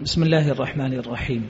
بسم الله الرحمن الرحيم.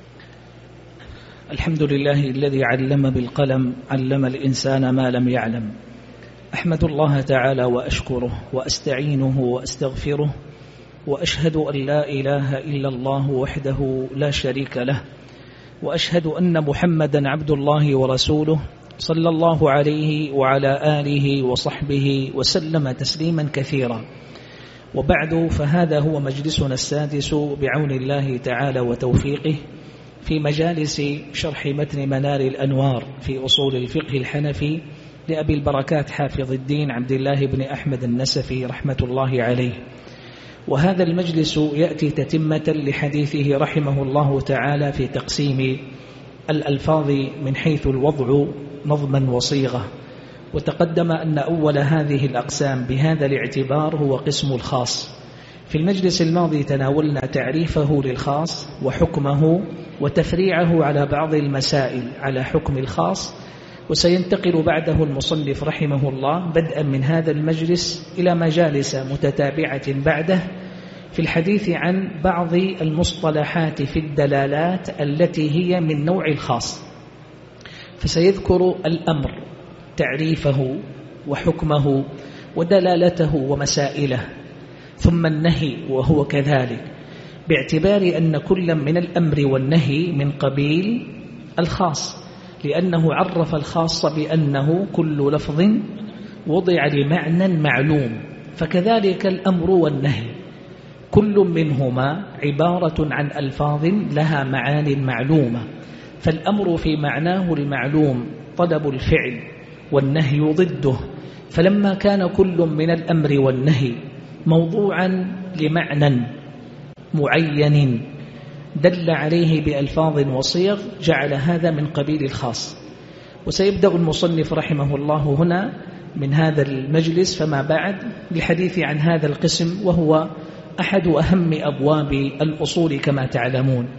الحمد لله الذي علم بالقلم، علم الإنسان ما لم يعلم. أحمد الله تعالى وأشكره وأستعينه وأستغفره، وأشهد أن لا إله إلا الله وحده لا شريك له، وأشهد أن محمدا عبد الله ورسوله صلى الله عليه وعلى آله وصحبه وسلم تسليما كثيرا. وبعد، فهذا هو مجلسنا السادس بعون الله تعالى وتوفيقه في مجالس شرح متن منار الأنوار في أصول الفقه الحنفي لأبي البركات حافظ الدين عبد الله بن أحمد النسفي رحمة الله عليه. وهذا المجلس يأتي تتمة لحديثه رحمه الله تعالى في تقسيم الألفاظ من حيث الوضع نظما وصيغة. وتقدم أن أول هذه الأقسام بهذا الاعتبار هو قسم الخاص. في المجلس الماضي تناولنا تعريفه للخاص وحكمه وتفريعه على بعض المسائل على حكم الخاص، وسينتقل بعده المصنف رحمه الله بدءا من هذا المجلس إلى مجالس متتابعة بعده في الحديث عن بعض المصطلحات في الدلالات التي هي من نوع الخاص. فسيذكر الأمر تعريفه وحكمه ودلالته ومسائله، ثم النهي وهو كذلك، باعتبار أن كل من الأمر والنهي من قبيل الخاص، لأنه عرف الخاص بأنه كل لفظ وضع لمعنى معلوم، فكذلك الأمر والنهي كل منهما عبارة عن ألفاظ لها معان معلومة. فالأمر في معناه المعلوم طلب الفعل، والنهي ضده. فلما كان كل من الأمر والنهي موضوعا لمعنى معين دل عليه بألفاظ وصيغ، جعل هذا من قبيل الخاص. وسيبدأ المصنف رحمه الله هنا من هذا المجلس فما بعد بالحديث عن هذا القسم، وهو أحد أهم أبواب الأصول كما تعلمون.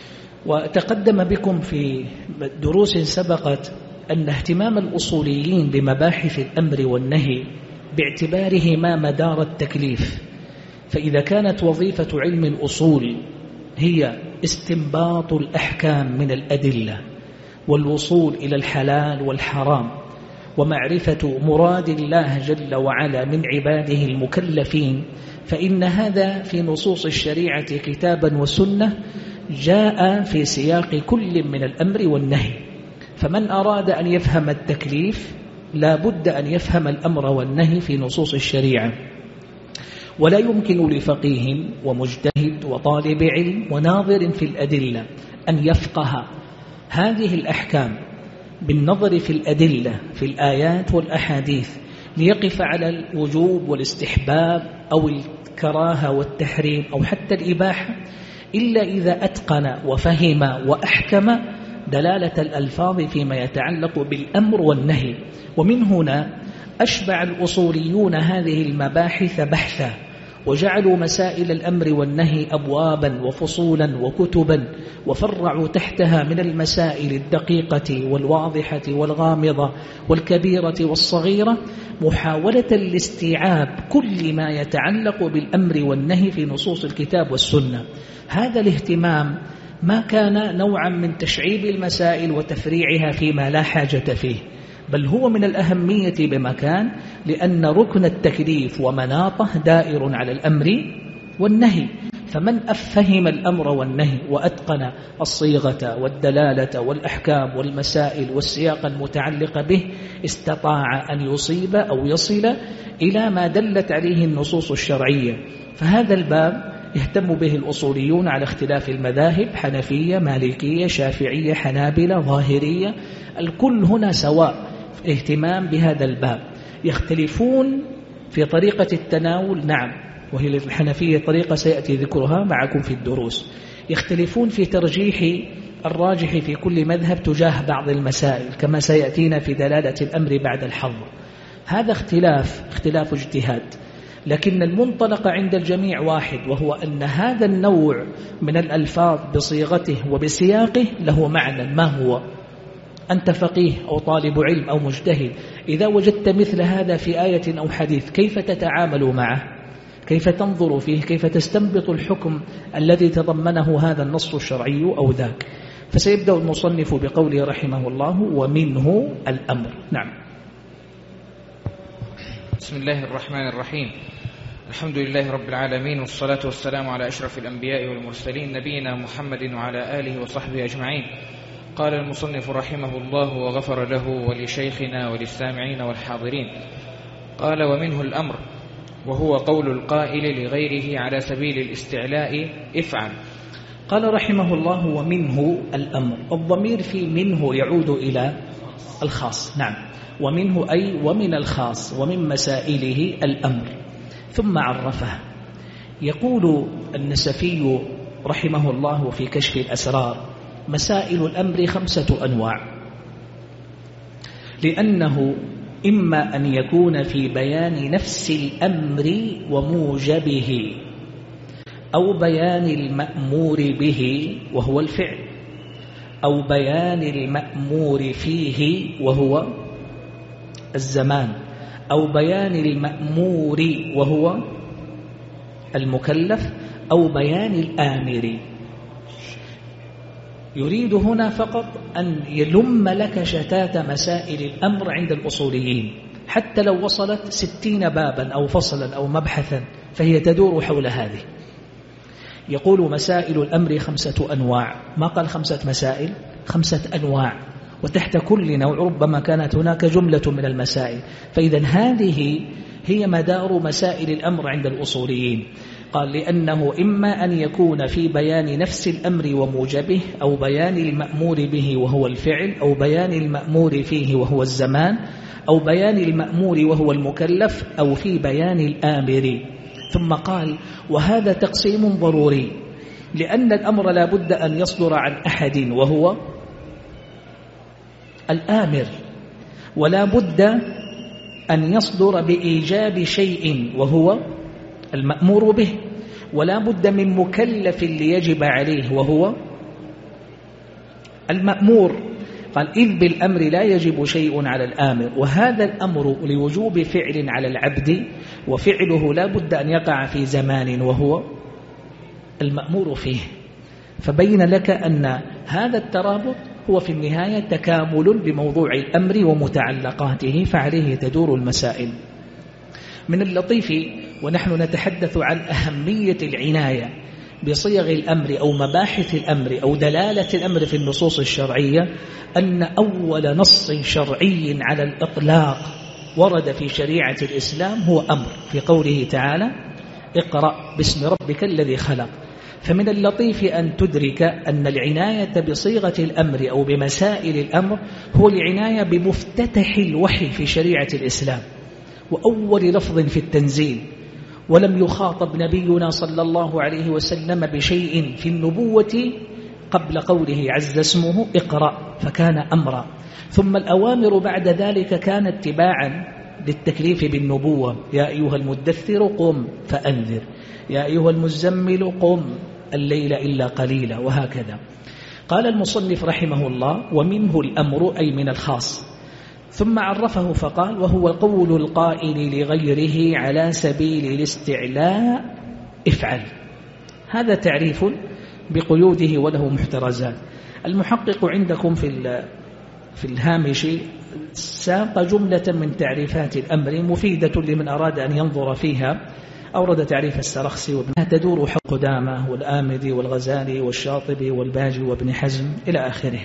وتقدم بكم في دروس سبقت أن اهتمام الأصوليين بمباحث الأمر والنهي باعتبارهما مدار التكليف. فإذا كانت وظيفة علم الأصول هي استنباط الأحكام من الأدلة والوصول إلى الحلال والحرام ومعرفة مراد الله جل وعلا من عباده المكلفين، فإن هذا في نصوص الشريعة كتابا وسنة جاء في سياق كل من الأمر والنهي. فمن أراد أن يفهم التكليف لا بد أن يفهم الأمر والنهي في نصوص الشريعة. ولا يمكن لفقيه ومجتهد وطالب علم وناظر في الأدلة أن يفقه هذه الأحكام بالنظر في الأدلة في الآيات والأحاديث ليقف على الوجوب والاستحباب أو الكراهة والتحريم أو حتى الإباحة، إلا إذا أتقن وفهم وأحكم دلالة الألفاظ فيما يتعلق بالأمر والنهي. ومن هنا أشبع الأصوليون هذه المباحث بحثا، وجعلوا مسائل الأمر والنهي أبوابا وفصولا وكتبا، وفرعوا تحتها من المسائل الدقيقة والواضحة والغامضة والكبيرة والصغيرة محاولة لاستيعاب كل ما يتعلق بالأمر والنهي في نصوص الكتاب والسنة. هذا الاهتمام ما كان نوعا من تشعيب المسائل وتفريعها فيما لا حاجة فيه، بل هو من الأهمية بمكان، لأن ركن التكليف ومناطه دائر على الأمر والنهي. فمن أفهم الأمر والنهي وأتقن الصيغة والدلالة والأحكام والمسائل والسياق المتعلق به استطاع أن يصيب أو يصل إلى ما دلت عليه النصوص الشرعية. فهذا الباب يهتم به الأصوليون على اختلاف المذاهب، حنفية، مالكية، شافعية، حنابلة، ظاهرية، الكل هنا سواء في اهتمام بهذا الباب. يختلفون في طريقة التناول، نعم، وهي الحنفية طريقة سيأتي ذكرها معكم في الدروس. يختلفون في ترجيح الراجح في كل مذهب تجاه بعض المسائل كما سيأتينا في دلالة الأمر بعد الحظر. هذا اختلاف اجتهاد، لكن المنطلق عند الجميع واحد، وهو أن هذا النوع من الألفاظ بصيغته وبسياقه له معنى. ما هو؟ أنت فقيه أو طالب علم أو مجتهد، إذا وجدت مثل هذا في آية أو حديث كيف تتعامل معه؟ كيف تنظر فيه، كيف تستنبط الحكم الذي تضمنه هذا النص الشرعي أو ذاك. فسيبدأ المصنف بقوله رحمه الله: ومنه الأمر. نعم. بسم الله الرحمن الرحيم. الحمد لله رب العالمين، والصلاة والسلام على أشرف الأنبياء والمرسلين، نبينا محمد وعلى آله وصحبه أجمعين. قال المصنف رحمه الله وغفر له ولشيخنا وللسامعين والحاضرين. قال: ومنه الأمر، وهو قول القائل لغيره على سبيل الاستعلاء: افعل. قال رحمه الله: ومنه الأمر. الضمير في منه يعود إلى الخاص. نعم، ومنه أي ومن الخاص، ومن مسائله الأمر. ثم عرفه. يقول النسفي رحمه الله في كشف الأسرار: مسائل الأمر 5 أنواع، لأنه إما أن يكون في بيان نفس الأمر وموجبه، أو بيان المأمور به وهو الفعل، أو بيان المأمور فيه وهو الزمان، أو بيان المأمور وهو المكلف، أو بيان الآمر. يريد هنا فقط أن يلم لك شتات مسائل الأمر عند الأصوليين، حتى لو وصلت 60 بابا أو فصلا أو مبحثا فهي تدور حول هذه. يقول: مسائل الأمر 5 أنواع. ما قال 5 مسائل، 5 أنواع، وتحت كل نوع ربما كانت هناك جملة من المسائل. فإذا هذه هي مدار مسائل الأمر عند الأصوليين. قال: لأنه إما أن يكون في بيان نفس الأمر وموجبه، أو بيان المأمور به وهو الفعل، أو بيان المأمور فيه وهو الزمان، أو بيان المأمور وهو المكلف، أو في بيان الآمر. ثم قال: وهذا تقسيم ضروري، لأن الأمر لا بد أن يصدر عن أحد وهو الآمر، ولا بد أن يصدر بإيجاب شيء وهو المأمور به، ولا بد من مكلف ليجب عليه وهو المأمور. قال: إذ بالأمر لا يجب شيء على الآمر، وهذا الأمر لوجوب فعل على العبد، وفعله لا بد أن يقع في زمان وهو المأمور فيه. فبين لك أن هذا الترابط هو في النهاية تكامل بموضوع الأمر ومتعلقاته، فعليه تدور المسائل. من اللطيف ونحن نتحدث عن أهمية العناية بصيغ الأمر أو مباحث الأمر أو دلالة الأمر في النصوص الشرعية، أن أول نص شرعي على الإطلاق ورد في شريعة الإسلام هو أمر، في قوله تعالى: اقرأ باسم ربك الذي خلق. فمن اللطيف أن تدرك أن العناية بصيغة الأمر أو بمسائل الأمر هو العناية بمفتتح الوحي في شريعة الإسلام وأول لفظ في التنزيل. ولم يخاطب نبينا صلى الله عليه وسلم بشيء في النبوة قبل قوله عز اسمه اقرأ، فكان أمرا. ثم الأوامر بعد ذلك كانت اتباعا للتكليف بالنبوة: يا أيها المدثر قم فأنذر، يا أيها المزمل قم الليل إلا قليلا، وهكذا. قال المصنف رحمه الله: ومنه الأمر، أي من الخاص. ثم عرفه فقال: وهو قول القائل لغيره على سبيل الاستعلاء: افعل. هذا تعريف بقيوده وله محترزات. المحقق عندكم في الهامش ساق جملة من تعريفات الأمر مفيدة لمن أراد أن ينظر فيها. أورد تعريف السرخسي وابنها تدور حق قدامة والآمدي والغزالي والشاطبي والباجي وابن حزم إلى آخره.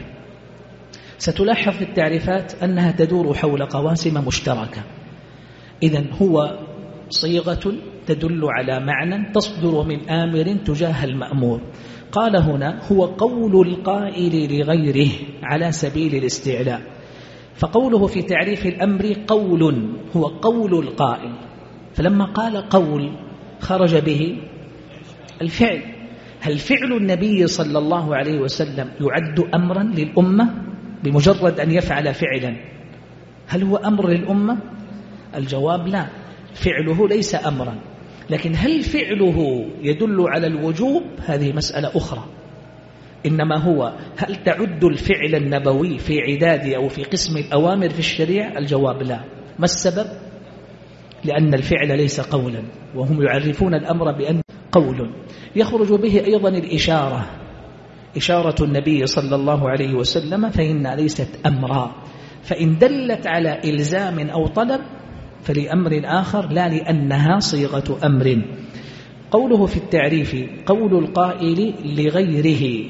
ستلاحظ في التعريفات أنها تدور حول قواسم مشتركة. إذن هو صيغة تدل على معنى تصدر من آمر تجاه المأمور. قال هنا: هو قول القائل لغيره على سبيل الاستعلاء. فقوله في تعريف الأمر قول، هو قول القائل. فلما قال قول خرج به الفعل. هل فعل النبي صلى الله عليه وسلم يعد أمرا للأمة بمجرد أن يفعل فعلا؟ هل هو أمر للأمة؟ الجواب لا، فعله ليس أمرا. لكن هل فعله يدل على الوجوب؟ هذه مسألة أخرى. إنما هو هل تعد الفعل النبوي في عداد أو في قسم الأوامر في الشريعة؟ الجواب لا. ما السبب؟ لأن الفعل ليس قولا، وهم يعرفون الأمر بأن قول. يخرج به أيضا الإشارة، إشارة النبي صلى الله عليه وسلم فإنها ليست أمرا، فإن دلت على إلزام أو طلب فلأمر آخر لا لأنها صيغة أمر. قوله في التعريف قول القائل لغيره،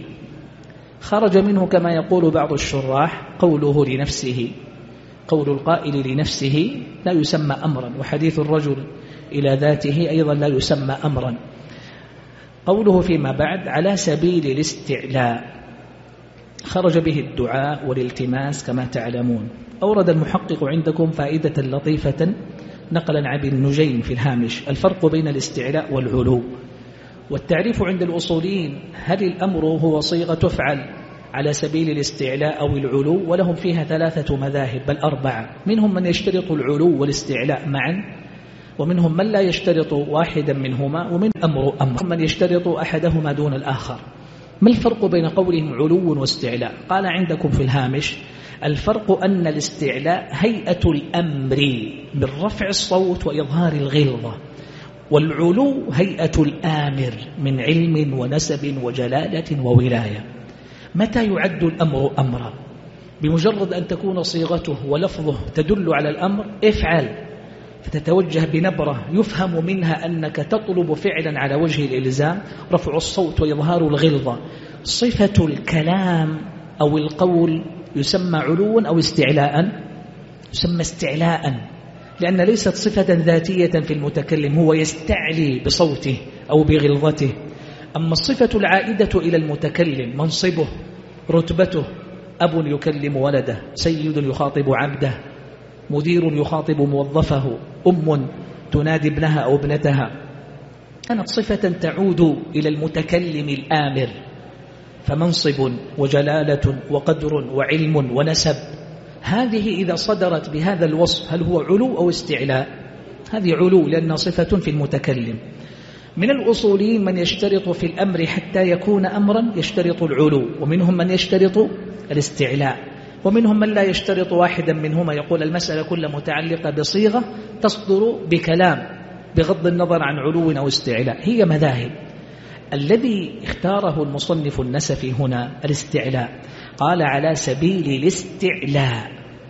خرج منه كما يقول بعض الشراح قوله لنفسه. قول القائل لنفسه لا يسمى أمرا، وحديث الرجل إلى ذاته أيضا لا يسمى أمرا. قوله فيما بعد على سبيل الاستعلاء، خرج به الدعاء والالتماس كما تعلمون. أورد المحقق عندكم فائدة لطيفة نقلا عن ابن نجيم في الهامش: الفرق بين الاستعلاء والعلو. والتعريف عند الأصوليين هل الأمر هو صيغة تفعل على سبيل الاستعلاء أو العلو؟ ولهم فيها 3 مذاهب بل 4. منهم من يشترط العلو والاستعلاء معا، ومنهم من لا يشترط واحدا منهما، ومن أمر من يشترط أحدهما دون الآخر. ما الفرق بين قولهم علو واستعلاء؟ قال عندكم في الهامش: الفرق أن الاستعلاء هيئة الأمر من رفع الصوت وإظهار الغلظة، والعلو هيئة الآمر من علم ونسب وجلالة وولاية. متى يعد الأمر أمرا؟ بمجرد أن تكون صيغته ولفظه تدل على الأمر، افعل، فتتوجه بنبرة يفهم منها أنك تطلب فعلا على وجه الإلزام، رفع الصوت وإظهار الغلظة. صفة الكلام أو القول يسمى علوا أو استعلاء؟ يسمى استعلاء، لأن ليست صفة ذاتية في المتكلم، هو يستعلي بصوته أو بغلظته. أما الصفة العائدة إلى المتكلم، منصبه، رتبته، أب يكلم ولده، سيد يخاطب عبده، مدير يخاطب موظفه، أم تنادي ابنها أو ابنتها، كانت صفة تعود إلى المتكلم الآمر. فمنصب وجلالة وقدر وعلم ونسب، هذه إذا صدرت بهذا الوصف هل هو علو أو استعلاء؟ هذه علو لأنها صفة في المتكلم. من الأصوليين من يشترط في الأمر حتى يكون أمرا يشترط العلو، ومنهم من يشترط الاستعلاء، ومنهم من لا يشترط واحدا منهما، يقول المسألة كلها متعلقة بصيغة تصدر بكلام بغض النظر عن علو أو استعلاء. هي مذاهب. الذي اختاره المصنف النسفي هنا الاستعلاء، قال على سبيل الاستعلاء،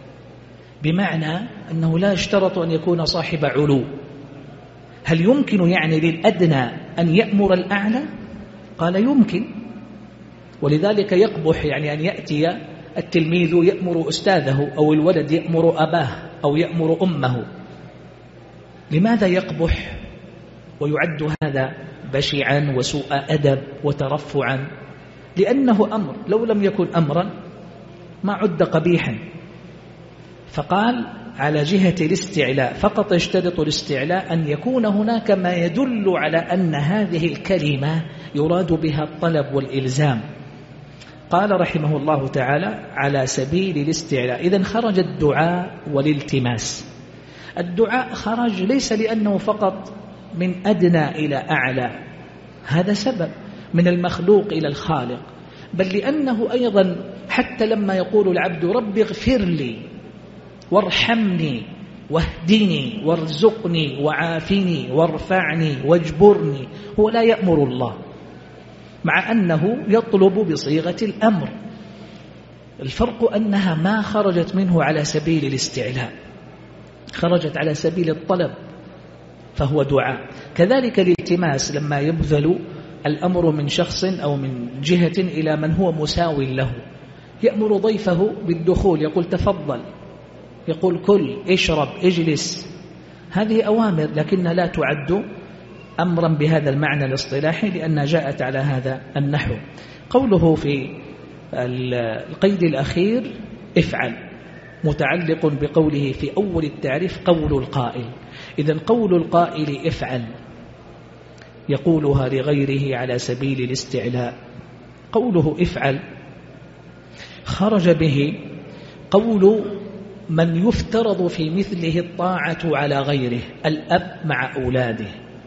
بمعنى أنه لا يشترط أن يكون صاحب علو. هل يمكن يعني للأدنى أن يأمر الأعلى؟ قال يمكن، ولذلك يقبح يعني أن يأتي التلميذ يأمر أستاذه أو الولد يأمر أباه أو يأمر أمه. لماذا يقبح ويعد هذا بشعا وسوء أدب وترفعا؟ لأنه أمر، لو لم يكن أمرا ما عد قبيحا. فقال على جهة الاستعلاء فقط، يشترط الاستعلاء أن يكون هناك ما يدل على أن هذه الكلمة يراد بها الطلب والإلزام. قال رحمه الله تعالى على سبيل الاستعلاء. إذن خرج الدعاء والالتماس. الدعاء خرج ليس لأنه فقط من أدنى إلى أعلى، هذا سبب من المخلوق إلى الخالق، بل لأنه أيضا حتى لما يقول العبد رب اغفر لي وارحمني واهدني وارزقني وعافني وارفعني واجبرني، هو لا يأمر الله، مع أنه يطلب بصيغة الأمر. الفرق أنها ما خرجت منه على سبيل الاستعلاء، خرجت على سبيل الطلب، فهو دعاء. كذلك الالتماس لما يبذل الأمر من شخص أو من جهة إلى من هو مساو له، يأمر ضيفه بالدخول، يقول تفضل، يقول كل، اشرب، اجلس، هذه أوامر لكنها لا تعد أمرا بهذا المعنى الاصطلاحي لأنها جاءت على هذا النحو. قوله في القيد الأخير افعل متعلق بقوله في أول التعريف قول القائل. إذن قول القائل افعل يقولها لغيره على سبيل الاستعلاء. قوله افعل خرج به قول من يفترض في مثله الطاعة على غيره، الأب مع أولاده،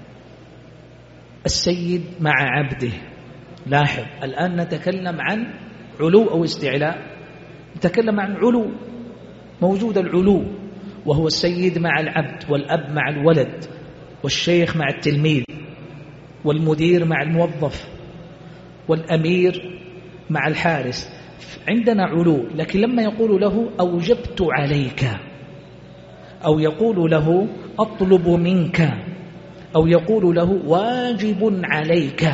السيد مع عبده. لاحظ الآن نتكلم عن علو أو استعلاء، نتكلم عن علو، موجود العلو، وهو السيد مع العبد، والأب مع الولد، والشيخ مع التلميذ، والمدير مع الموظف، والأمير مع الحارس. عندنا علو. لكن لما يقول له أوجبت عليك، أو يقول له أطلب منك، أو يقول له واجب عليك،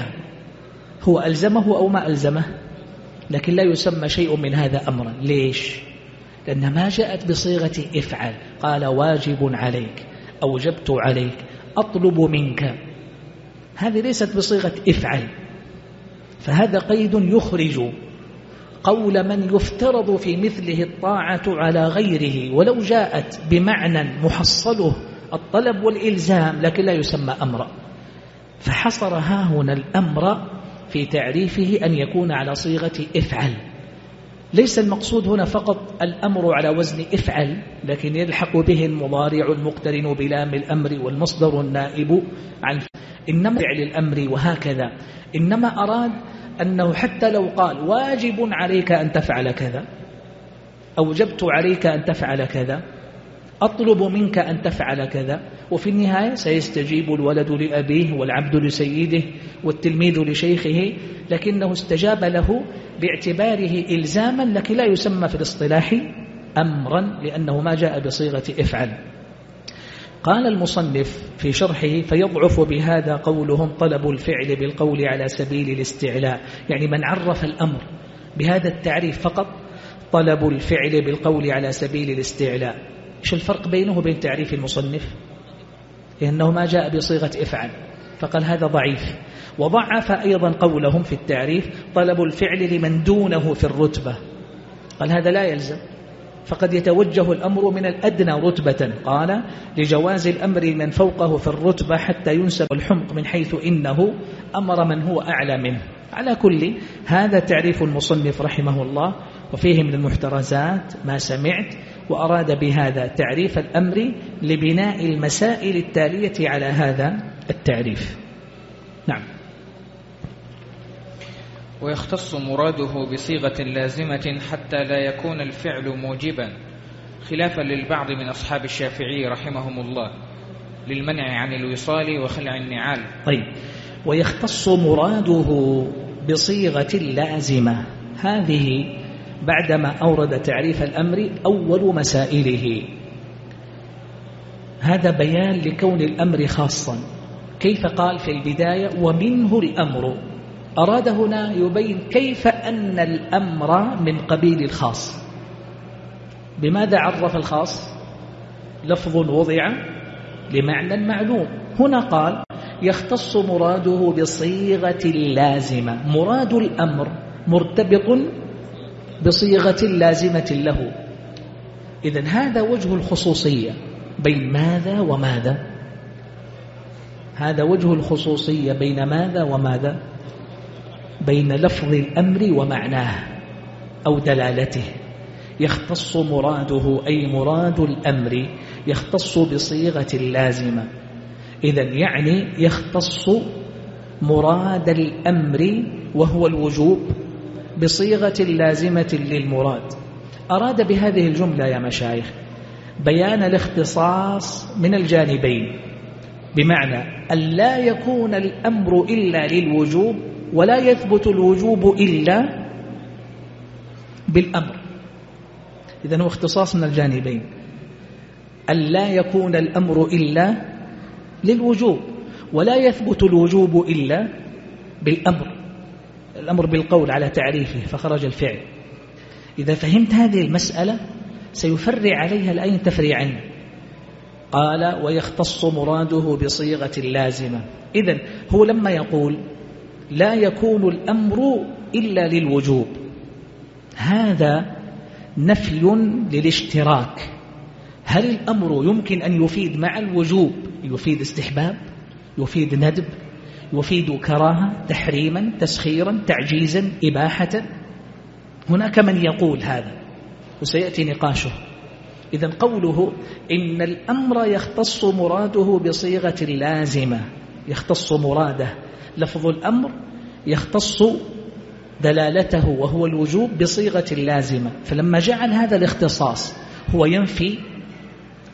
هو ألزمه أو ما ألزمه؟ لكن لا يسمى شيء من هذا أمرا. ليش؟ لأن ما جاءت بصيغة افعل. قال واجب عليك، أوجبت عليك، أطلب منك، هذه ليست بصيغة افعل. فهذا قيد يخرج قول من يفترض في مثله الطاعة على غيره ولو جاءت بمعنى محصله الطلب والإلزام، لكن لا يسمى أمرا. فحصر ها هنا الأمر في تعريفه أن يكون على صيغة افعل. ليس المقصود هنا فقط الأمر على وزن افعل، لكن يلحق به المضارع المقترن بلام الأمر والمصدر النائب عن إنما فعل الأمر وهكذا. إنما أراد أنه حتى لو قال واجب عليك أن تفعل كذا، أوجبت عليك أن تفعل كذا، أطلب منك أن تفعل كذا، وفي النهاية سيستجيب الولد لأبيه والعبد لسيده والتلميذ لشيخه، لكنه استجاب له باعتباره إلزاما، لكن لا يسمى في الاصطلاح أمرا لأنه ما جاء بصيغة افعل. قال المصنف في شرحه فيضعف بهذا قولهم طلب الفعل بالقول على سبيل الاستعلاء، يعني من عرف الأمر بهذا التعريف فقط طلب الفعل بالقول على سبيل الاستعلاء. إيش الفرق بينه وبين تعريف المصنف؟ لأنه ما جاء بصيغة افعل، فقال هذا ضعيف. وضعف أيضا قولهم في التعريف طلب الفعل لمن دونه في الرتبة، قال هذا لا يلزم، فقد يتوجه الأمر من الأدنى رتبة. قال لجواز الأمر من فوقه في الرتبة حتى ينسب الحمق من حيث إنه أمر من هو أعلى منه. على كل هذا تعريف المصنف رحمه الله، وفيه من المحترزات ما سمعت، وأراد بهذا تعريف الأمر لبناء المسائل التالية على هذا التعريف. نعم. ويختص مراده بصيغة لازمة حتى لا يكون الفعل موجبا، خلافا للبعض من أصحاب الشافعي رحمهم الله للمنع عن الوصال وخلع النعال. طيب، ويختص مراده بصيغة لازمة، هذه بعدما أورد تعريف الأمر أول مسائله. هذا بيان لكون الأمر خاصا. كيف قال في البداية ومنه الأمر؟ أراد هنا يبين كيف أن الأمر من قبيل الخاص. بماذا عرف الخاص؟ لفظ وضع لمعنى معلوم. هنا قال يختص مراده بصيغة لازمة، مراد الأمر مرتبط بصيغة لازمة له. إذن هذا وجه الخصوصية بين ماذا وماذا؟ هذا وجه الخصوصية بين ماذا وماذا؟ بين لفظ الأمر ومعناه أو دلالته. يختص مراده أي مراد الأمر يختص بصيغة لازمة. إذن يعني يختص مراد الأمر وهو الوجوب بصيغة لازمة للمراد. أراد بهذه الجملة يا مشايخ بيان الاختصاص من الجانبين، بمعنى أن لا يكون الأمر إلا للوجوب ولا يثبت الوجوب إلا بالأمر. إذن هو اختصاص من الجانبين، أن لا يكون الأمر إلا للوجوب ولا يثبت الوجوب إلا بالأمر. الأمر بالقول على تعريفه فخرج الفعل. إذا فهمت هذه المسألة سيفرع عليها الآن تفريعين. قال ويختص مراده بصيغة اللازمة. إذن هو لما يقول لا يكون الأمر إلا للوجوب، هذا نفي للاشتراك. هل الأمر يمكن أن يفيد مع الوجوب؟ يفيد استحباب، يفيد ندب، يفيد كراهة، تحريما، تسخيرا، تعجيزا، إباحة؟ هناك من يقول هذا وسيأتي نقاشه. إذن قوله إن الأمر يختص مراده بصيغة لازمة، يختص مراده لفظ الأمر يختص دلالته وهو الوجوب بصيغة لازمة. فلما جعل هذا الاختصاص هو ينفي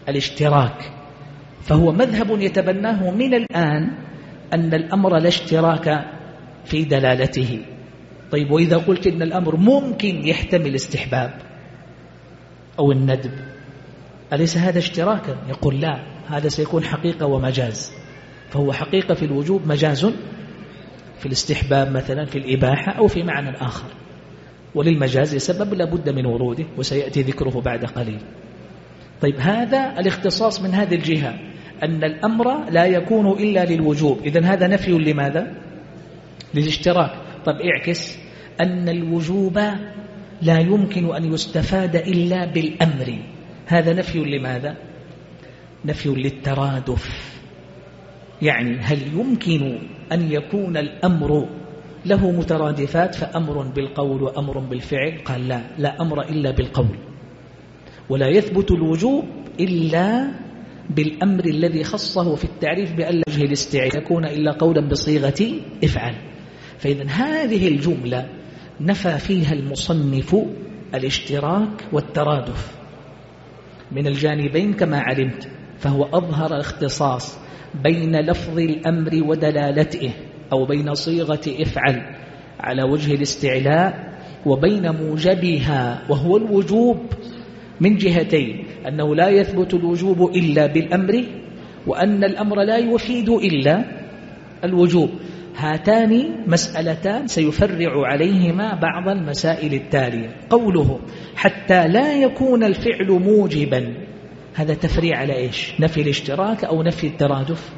الاشتراك، فهو مذهب يتبناه من الآن أن الأمر لا اشتراك في دلالته. طيب وإذا قلت إن الأمر ممكن يحتمل استحباب أو الندب، أليس هذا اشتراكا؟ يقول لا، هذا سيكون حقيقة ومجاز، فهو حقيقة في الوجوب، مجاز في الاستحباب مثلا في الإباحة أو في معنى آخر، وللمجاز سبب لابد من وروده وسيأتي ذكره بعد قليل. طيب هذا الاختصاص من هذه الجهة، أن الأمر لا يكون إلا للوجوب، إذن هذا نفي لماذا؟ للاشتراك. طب اعكس أن الوجوب لا يمكن أن يستفاد إلا بالأمر، هذا نفي لماذا؟ نفي للترادف. يعني هل يمكن أن يكون الأمر له مترادفات، فأمر بالقول وأمر بالفعل؟ قال لا، لا أمر إلا بالقول، ولا يثبت الوجوب إلا بالأمر الذي خصه في التعريف بأن وجه الاستعلاء يكون إلا قولا بصيغة افعل. فإذا هذه الجملة نفى فيها المصنف الاشتراك والترادف من الجانبين كما علمت، فهو أظهر الاختصاص بين لفظ الأمر ودلالته، أو بين صيغة افعل على وجه الاستعلاء وبين موجبها وهو الوجوب، من جهتين: أنه لا يثبت الوجوب إلا بالأمر، وأن الأمر لا يفيد إلا الوجوب. هاتان مسألتان سيفرع عليهما بعض المسائل التالية. قوله حتى لا يكون الفعل موجبا، هذا تفريع على إيش؟ نفي الاشتراك أو نفي الترادف؟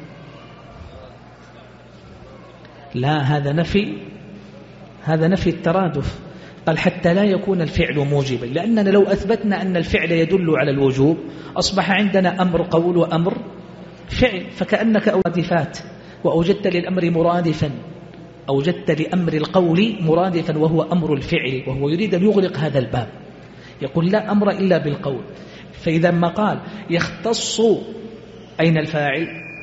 لا، هذا نفي الترادف. قال حتى لا يكون الفعل موجبا، لأننا لو أثبتنا أن الفعل يدل على الوجوب أصبح عندنا أمر قول وأمر فعل، فكأنك أوجدت وأوجدت للأمر مرادفا، أوجدت لأمر القول مرادفا وهو أمر الفعل، وهو يريد أن يغلق هذا الباب. يقول لا أمر إلا بالقول. فإذا ما قال يختص، أين الفاعل؟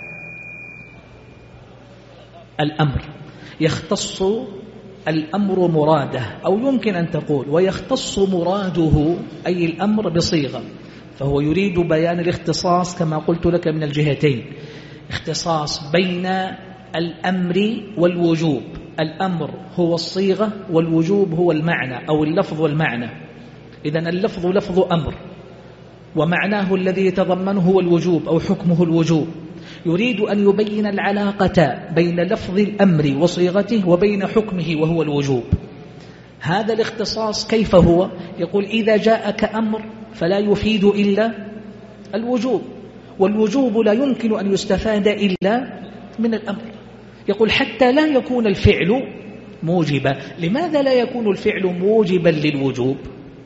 الأمر. يختص الأمر مراده، أو يمكن أن تقول ويختص مراده أي الأمر بصيغة، فهو يريد بيان الاختصاص كما قلت لك من الجهتين: اختصاص بين الأمر والوجوب. الأمر هو الصيغة والوجوب هو المعنى أو اللفظ والمعنى. إذن اللفظ لفظ أمر، ومعناه الذي يتضمنه هو الوجوب أو حكمه الوجوب. يريد أن يبين العلاقة بين لفظ الأمر وصيغته وبين حكمه وهو الوجوب. هذا الاختصاص كيف هو؟ يقول إذا جاءك أمر فلا يفيد إلا الوجوب، والوجوب لا يمكن أن يستفاد إلا من الأمر. يقول حتى لا يكون الفعل موجبا. لماذا لا يكون الفعل موجبا للوجوب؟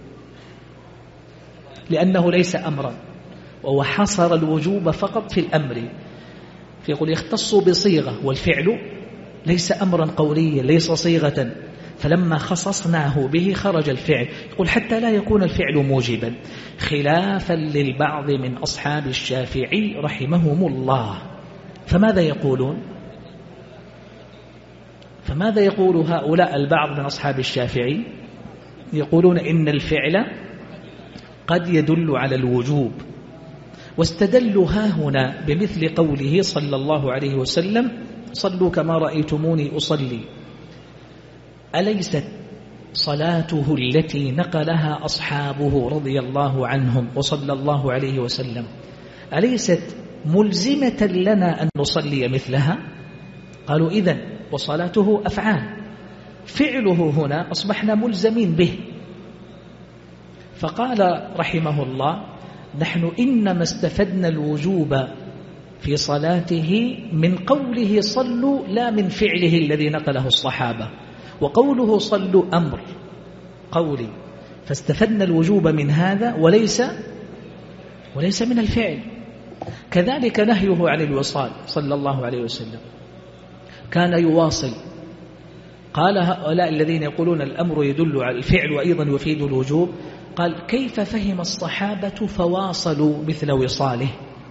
لأنه ليس أمرا، وهو حصر الوجوب فقط في الأمر، فيقول يختص بصيغة، والفعل ليس أمرا قوليا، ليس صيغة، فلما خصصناه به خرج الفعل. يقول حتى لا يكون الفعل موجبا، خلافا للبعض من أصحاب الشافعي رحمهم الله. فماذا يقول هؤلاء البعض من أصحاب الشافعي؟ يقولون إن الفعل قد يدل على الوجوب، واستدلوا هنا بمثل قوله صلى الله عليه وسلم: صلوا كما رأيتموني أصلي. أليست صلاته التي نقلها أصحابه رضي الله عنهم وصلى الله عليه وسلم أليست ملزمة لنا أن نصلي مثلها؟ قالوا إذن وصلاته أفعال، فعله هنا أصبحنا ملزمين به. فقال رحمه الله: نحن إنما استفدنا الوجوب في صلاته من قوله صلوا، لا من فعله الذي نقله الصحابة، وقوله صلوا أمر قولي، فاستفدنا الوجوب من هذا وليس من الفعل. كذلك نهيه عن الوصال صلى الله عليه وسلم، كان يواصل. قال هؤلاء الذين يقولون الأمر يدل على الفعل وأيضا يفيد الوجوب، قال كيف فهم الصحابة فواصلوا مثل وصاله؟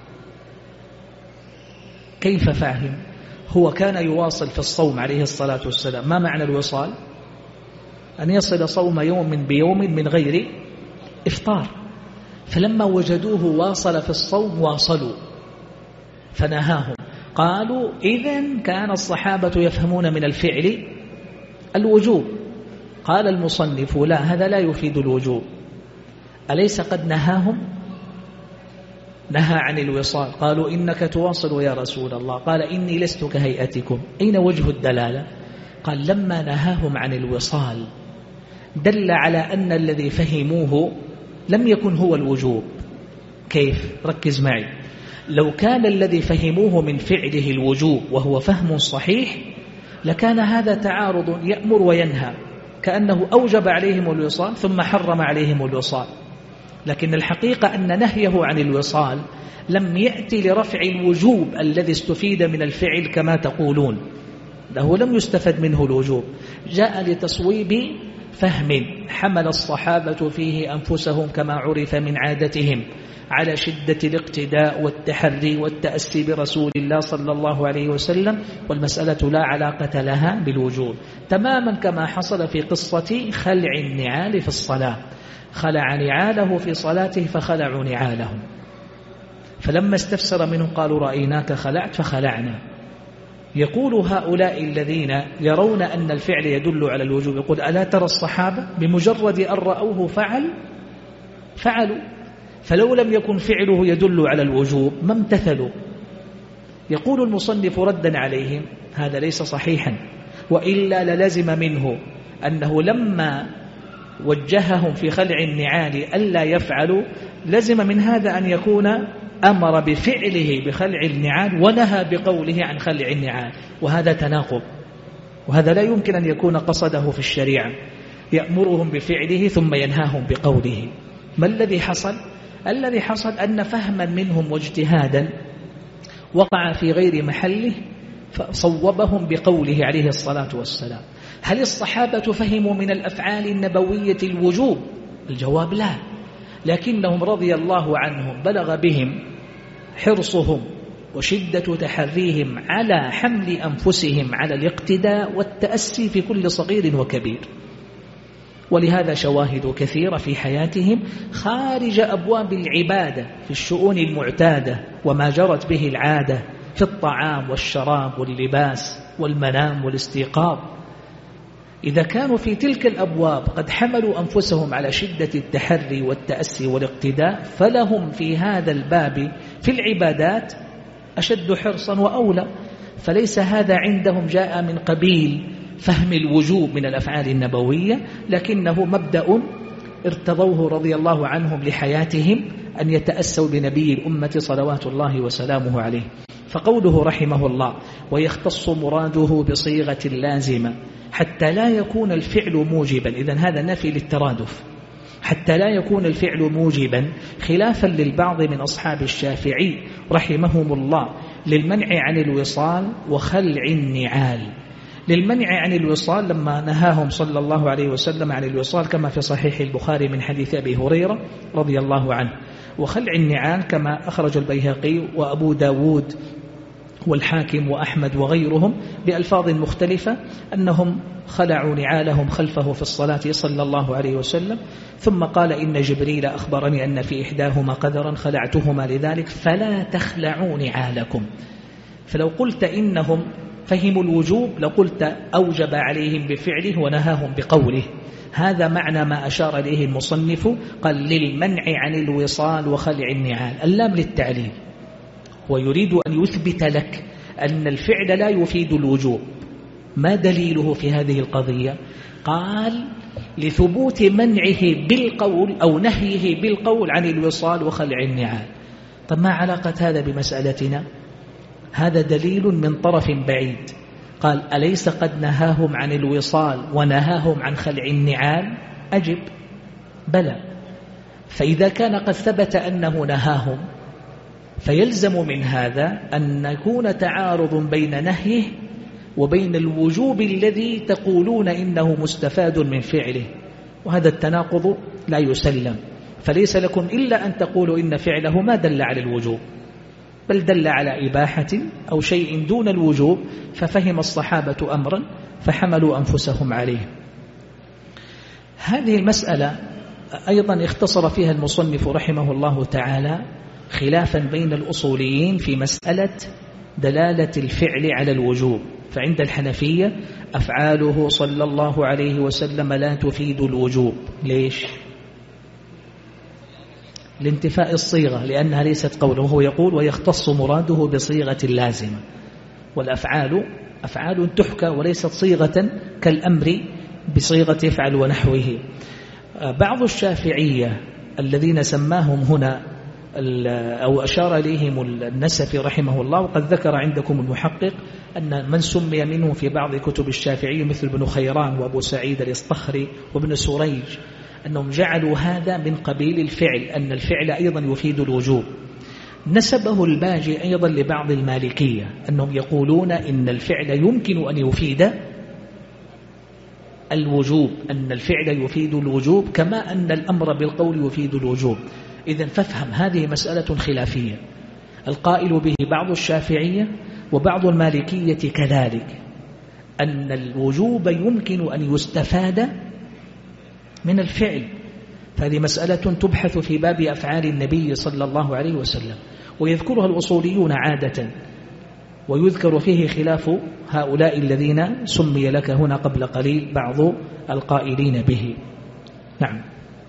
كيف فهم؟ هو كان يواصل في الصوم عليه الصلاة والسلام. ما معنى الوصال؟ أن يصل صوم يوم بيوم من غير إفطار. فلما وجدوه واصل في الصوم واصلوا فنهاهم. قالوا إذن كان الصحابة يفهمون من الفعل الوجوب. قال المصنف لا، هذا لا يفيد الوجوب. أليس قد نهاهم؟ نهى عن الوصال. قالوا إنك تواصل يا رسول الله. قال إني لست كهيئتكم. أين وجه الدلالة؟ قال لما نهاهم عن الوصال دل على أن الذي فهموه لم يكن هو الوجوب. كيف؟ ركز معي. لو كان الذي فهموه من فعله الوجوب وهو فهم صحيح لكان هذا تعارض يأمر وينهى، كأنه أوجب عليهم الوصال ثم حرم عليهم الوصال. لكن الحقيقة أن نهيه عن الوصال لم يأتي لرفع الوجوب الذي استفيد من الفعل كما تقولون، له لم يستفد منه الوجوب، جاء لتصويب فهم حمل الصحابة فيه أنفسهم كما عرف من عادتهم على شدة الاقتداء والتحري والتأسي برسول الله صلى الله عليه وسلم، والمسألة لا علاقة لها بالوجوب، تماما كما حصل في قصة خلع النعال في الصلاة. خلع نعاله في صلاته فخلعوا نعالهم، فلما استفسر منهم قالوا رأيناك خلعت فخلعنا. يقول هؤلاء الذين يرون أن الفعل يدل على الوجوب، يقول ألا ترى الصحابة بمجرد أن رأوه فعلوا، فلو لم يكن فعله يدل على الوجوب ما امتثلوا. يقول المصنف ردا عليهم هذا ليس صحيحا، وإلا للزم منه أنه لما وجههم في خلع النعال ألا يفعلوا لزم من هذا أن يكون أمر بفعله بخلع النعال ونهى بقوله عن خلع النعال، وهذا تناقض، وهذا لا يمكن أن يكون قصده في الشريعة، يأمرهم بفعله ثم ينهاهم بقوله. ما الذي حصل؟ الذي حصل أن فهما منهم واجتهادا وقع في غير محله فصوبهم بقوله عليه الصلاة والسلام. هل الصحابة فهموا من الأفعال النبوية الوجوب؟ الجواب لا، لكنهم رضي الله عنهم بلغ بهم حرصهم وشدة تحريهم على حمل أنفسهم على الاقتداء والتأسي في كل صغير وكبير، ولهذا شواهد كثيرة في حياتهم خارج أبواب العبادة في الشؤون المعتادة وما جرت به العادة في الطعام والشراب واللباس والمنام والاستيقاظ. إذا كانوا في تلك الأبواب قد حملوا أنفسهم على شدة التحري والتأسي والاقتداء، فلهم في هذا الباب في العبادات أشد حرصا وأولى. فليس هذا عندهم جاء من قبيل فهم الوجوب من الأفعال النبوية، لكنه مبدأ ارتضوه رضي الله عنهم لحياتهم أن يتأسوا بنبي الأمة صلوات الله وسلامه عليه. فقوله رحمه الله ويختص مراده بصيغة لازمة حتى لا يكون الفعل موجبا، إذن هذا نفي للترادف، حتى لا يكون الفعل موجبا، خلافا للبعض من أصحاب الشافعي رحمهم الله للمنع عن الوصال وخلع النعال. للمنع عن الوصال لما نهاهم صلى الله عليه وسلم عن الوصال كما في صحيح البخاري من حديث أبي هريرة رضي الله عنه، وخلع النعال كما أخرج البيهقي وأبو داود والحاكم وأحمد وغيرهم بألفاظ مختلفة أنهم خلعوا نعالهم خلفه في الصلاة صلى الله عليه وسلم، ثم قال إن جبريل أخبرني أن في إحداهما قدرا خلعتهما لذلك فلا تخلعوا نعالكم. فلو قلت إنهم فهموا الوجوب لقلت أوجب عليهم بفعله ونهاهم بقوله. هذا معنى ما أشار إليه المصنف، قال للمنع عن الوصال وخلع النعال، اللام للتعليل، ويريد أن يثبت لك أن الفعل لا يفيد الوجوب. ما دليله في هذه القضية؟ قال لثبوت منعه بالقول أو نهيه بالقول عن الوصال وخلع النعال. طب ما علاقة هذا بمسألتنا؟ هذا دليل من طرف بعيد. قال أليس قد نهاهم عن الوصال ونهاهم عن خلع النعال؟ أجب بلى. فإذا كان قد ثبت أنه نهاهم فيلزم من هذا أن يكون تعارض بين نهيه وبين الوجوب الذي تقولون إنه مستفاد من فعله، وهذا التناقض لا يسلم. فليس لكم إلا أن تقولوا إن فعله ما دل على الوجوب بل دل على إباحة أو شيء دون الوجوب، ففهم الصحابة أمرا فحملوا أنفسهم عليه. هذه المسألة أيضا اختصر فيها المصنف رحمه الله تعالى خلافا بين الأصوليين في مسألة دلالة الفعل على الوجوب. فعند الحنفية أفعاله صلى الله عليه وسلم لا تفيد الوجوب. ليش؟ لانتفاء الصيغة، لأنها ليست قوله، وهو يقول ويختص مراده بصيغة اللازمة، والأفعال أفعال تحكى وليست صيغة كالأمر بصيغة يفعل ونحوه. بعض الشافعية الذين سماهم هنا أو أشار إليهم النسفي رحمه الله، وقد ذكر عندكم المحقق أن من سمي منه في بعض كتب الشافعية مثل ابن خيران وأبو سعيد الإصطخري وابن سريج، أنهم جعلوا هذا من قبيل الفعل، أن الفعل أيضا يفيد الوجوب. نسبه الباجي أيضا لبعض المالكية أنهم يقولون إن الفعل يمكن أن يفيد الوجوب، أن الفعل يفيد الوجوب كما أن الأمر بالقول يفيد الوجوب. إذن فافهم هذه مسألة خلافية، القائل به بعض الشافعية وبعض المالكية كذلك، أن الوجوب يمكن أن يستفاد من الفعل. فهذه مسألة تبحث في باب أفعال النبي صلى الله عليه وسلم، ويذكرها الأصوليون عادة، ويذكر فيه خلاف هؤلاء الذين سمي لك هنا قبل قليل بعض القائلين به. نعم.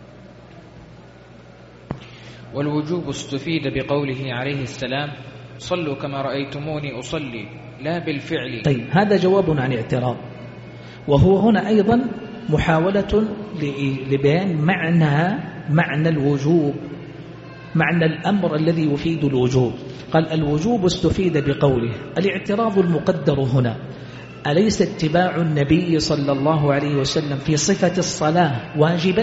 والوجوب استفيد بقوله عليه السلام صلوا كما رأيتموني أصلي لا بالفعل. طيب، هذا جواب عن اعتراض، وهو هنا أيضا محاولة لبيان معنى الوجوب، معنى الأمر الذي يفيد الوجوب. قال الوجوب استفيد بقوله. الاعتراض المقدر هنا أليس اتباع النبي صلى الله عليه وسلم في صفة الصلاة واجبا؟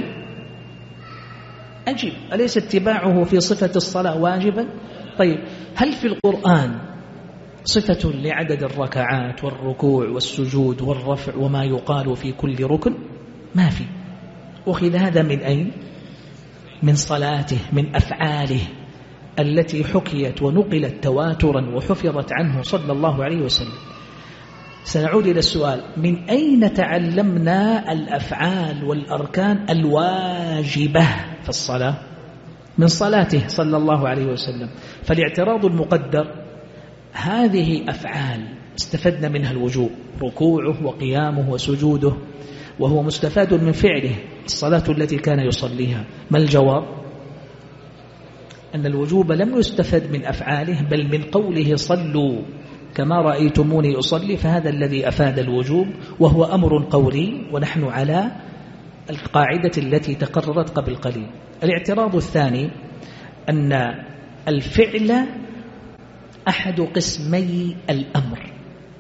أجب، أليس اتباعه في صفة الصلاة واجبا؟ طيب، هل في القرآن صفة لعدد الركعات والركوع والسجود والرفع وما يقال في كل ركن؟ ما في. أخذ هذا من أين؟ من صلاته، من أفعاله التي حكيت ونقلت تواترا وحفظت عنه صلى الله عليه وسلم. سنعود إلى السؤال، من أين تعلمنا الأفعال والأركان الواجبة في الصلاة؟ من صلاته صلى الله عليه وسلم. فالاعتراض المقدر هذه أفعال استفدنا منها الوجوب، ركوعه وقيامه وسجوده، وهو مستفاد من فعله الصلاة التي كان يصليها. ما الجواب؟ أن الوجوب لم يستفد من أفعاله بل من قوله صلوا كما رأيتموني أصلي، فهذا الذي أفاد الوجوب، وهو أمر قولي، ونحن على القاعدة التي تقررت قبل قليل. الاعتراض الثاني أن الفعل أحد قسمي الأمر،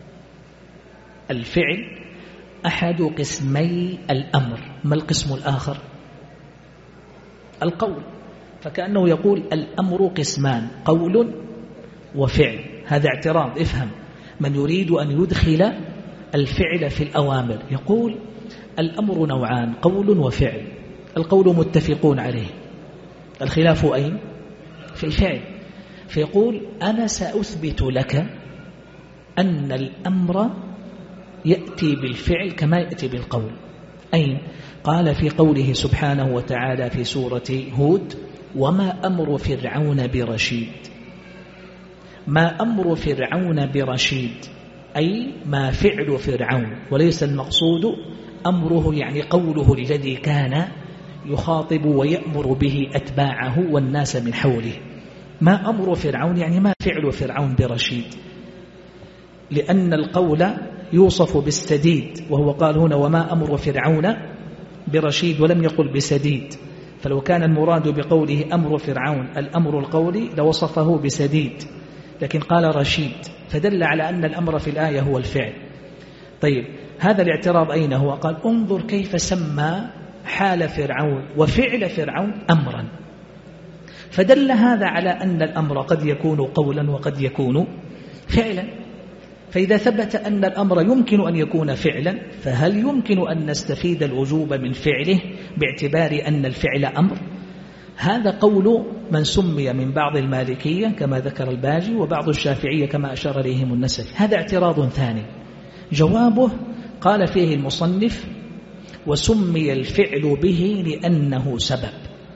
الفعل أحد قسمي الأمر. ما القسم الآخر؟ القول. فكأنه يقول الأمر قسمان، قول وفعل. هذا اعتراض، افهم. من يريد أن يدخل الفعل في الأوامر يقول الأمر نوعان، قول وفعل. القول متفقون عليه، الخلاف أين؟ في الفعل. فيقول أنا سأثبت لك أن الأمر يأتي بالفعل كما يأتي بالقول. أين؟ قال في قوله سبحانه وتعالى في سورة هود وما أمر فرعون برشيد. ما أمر فرعون برشيد أي ما فعل فرعون، وليس المقصود أمره يعني قوله الذي كان يخاطب ويأمر به أتباعه والناس من حوله. ما أمر فرعون يعني ما فعل فرعون برشيد، لأن القول يوصف بالسديد، وهو قال هنا وما أمر فرعون برشيد ولم يقل بسديد. فلو كان المراد بقوله أمر فرعون الأمر القولي لوصفه بسديد، لكن قال رشيد، فدل على أن الأمر في الآية هو الفعل. طيب، هذا الاعتراض أين هو؟ قال انظر كيف سمى حال فرعون وفعل فرعون أمرا، فدل هذا على أن الأمر قد يكون قولا وقد يكون فعلا. فإذا ثبت أن الأمر يمكن أن يكون فعلا، فهل يمكن أن نستفيد الوجوب من فعله باعتبار أن الفعل أمر؟ هذا قول من سمي من بعض المالكية كما ذكر الباجي وبعض الشافعية كما أشار إليهم النسفي. هذا اعتراض ثاني. جوابه قال فيه المصنف وسمي الفعل به لأنه سبب.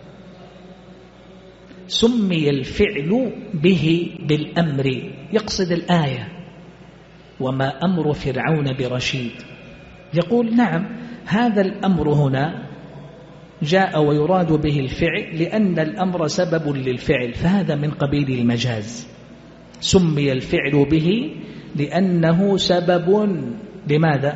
سمي الفعل به بالأمر، يقصد الآية وما أمر فرعون برشيد. يقول نعم هذا الأمر هنا جاء ويراد به الفعل لأن الأمر سبب للفعل، فهذا من قبيل المجاز. سمي الفعل به لأنه سبب. لماذا؟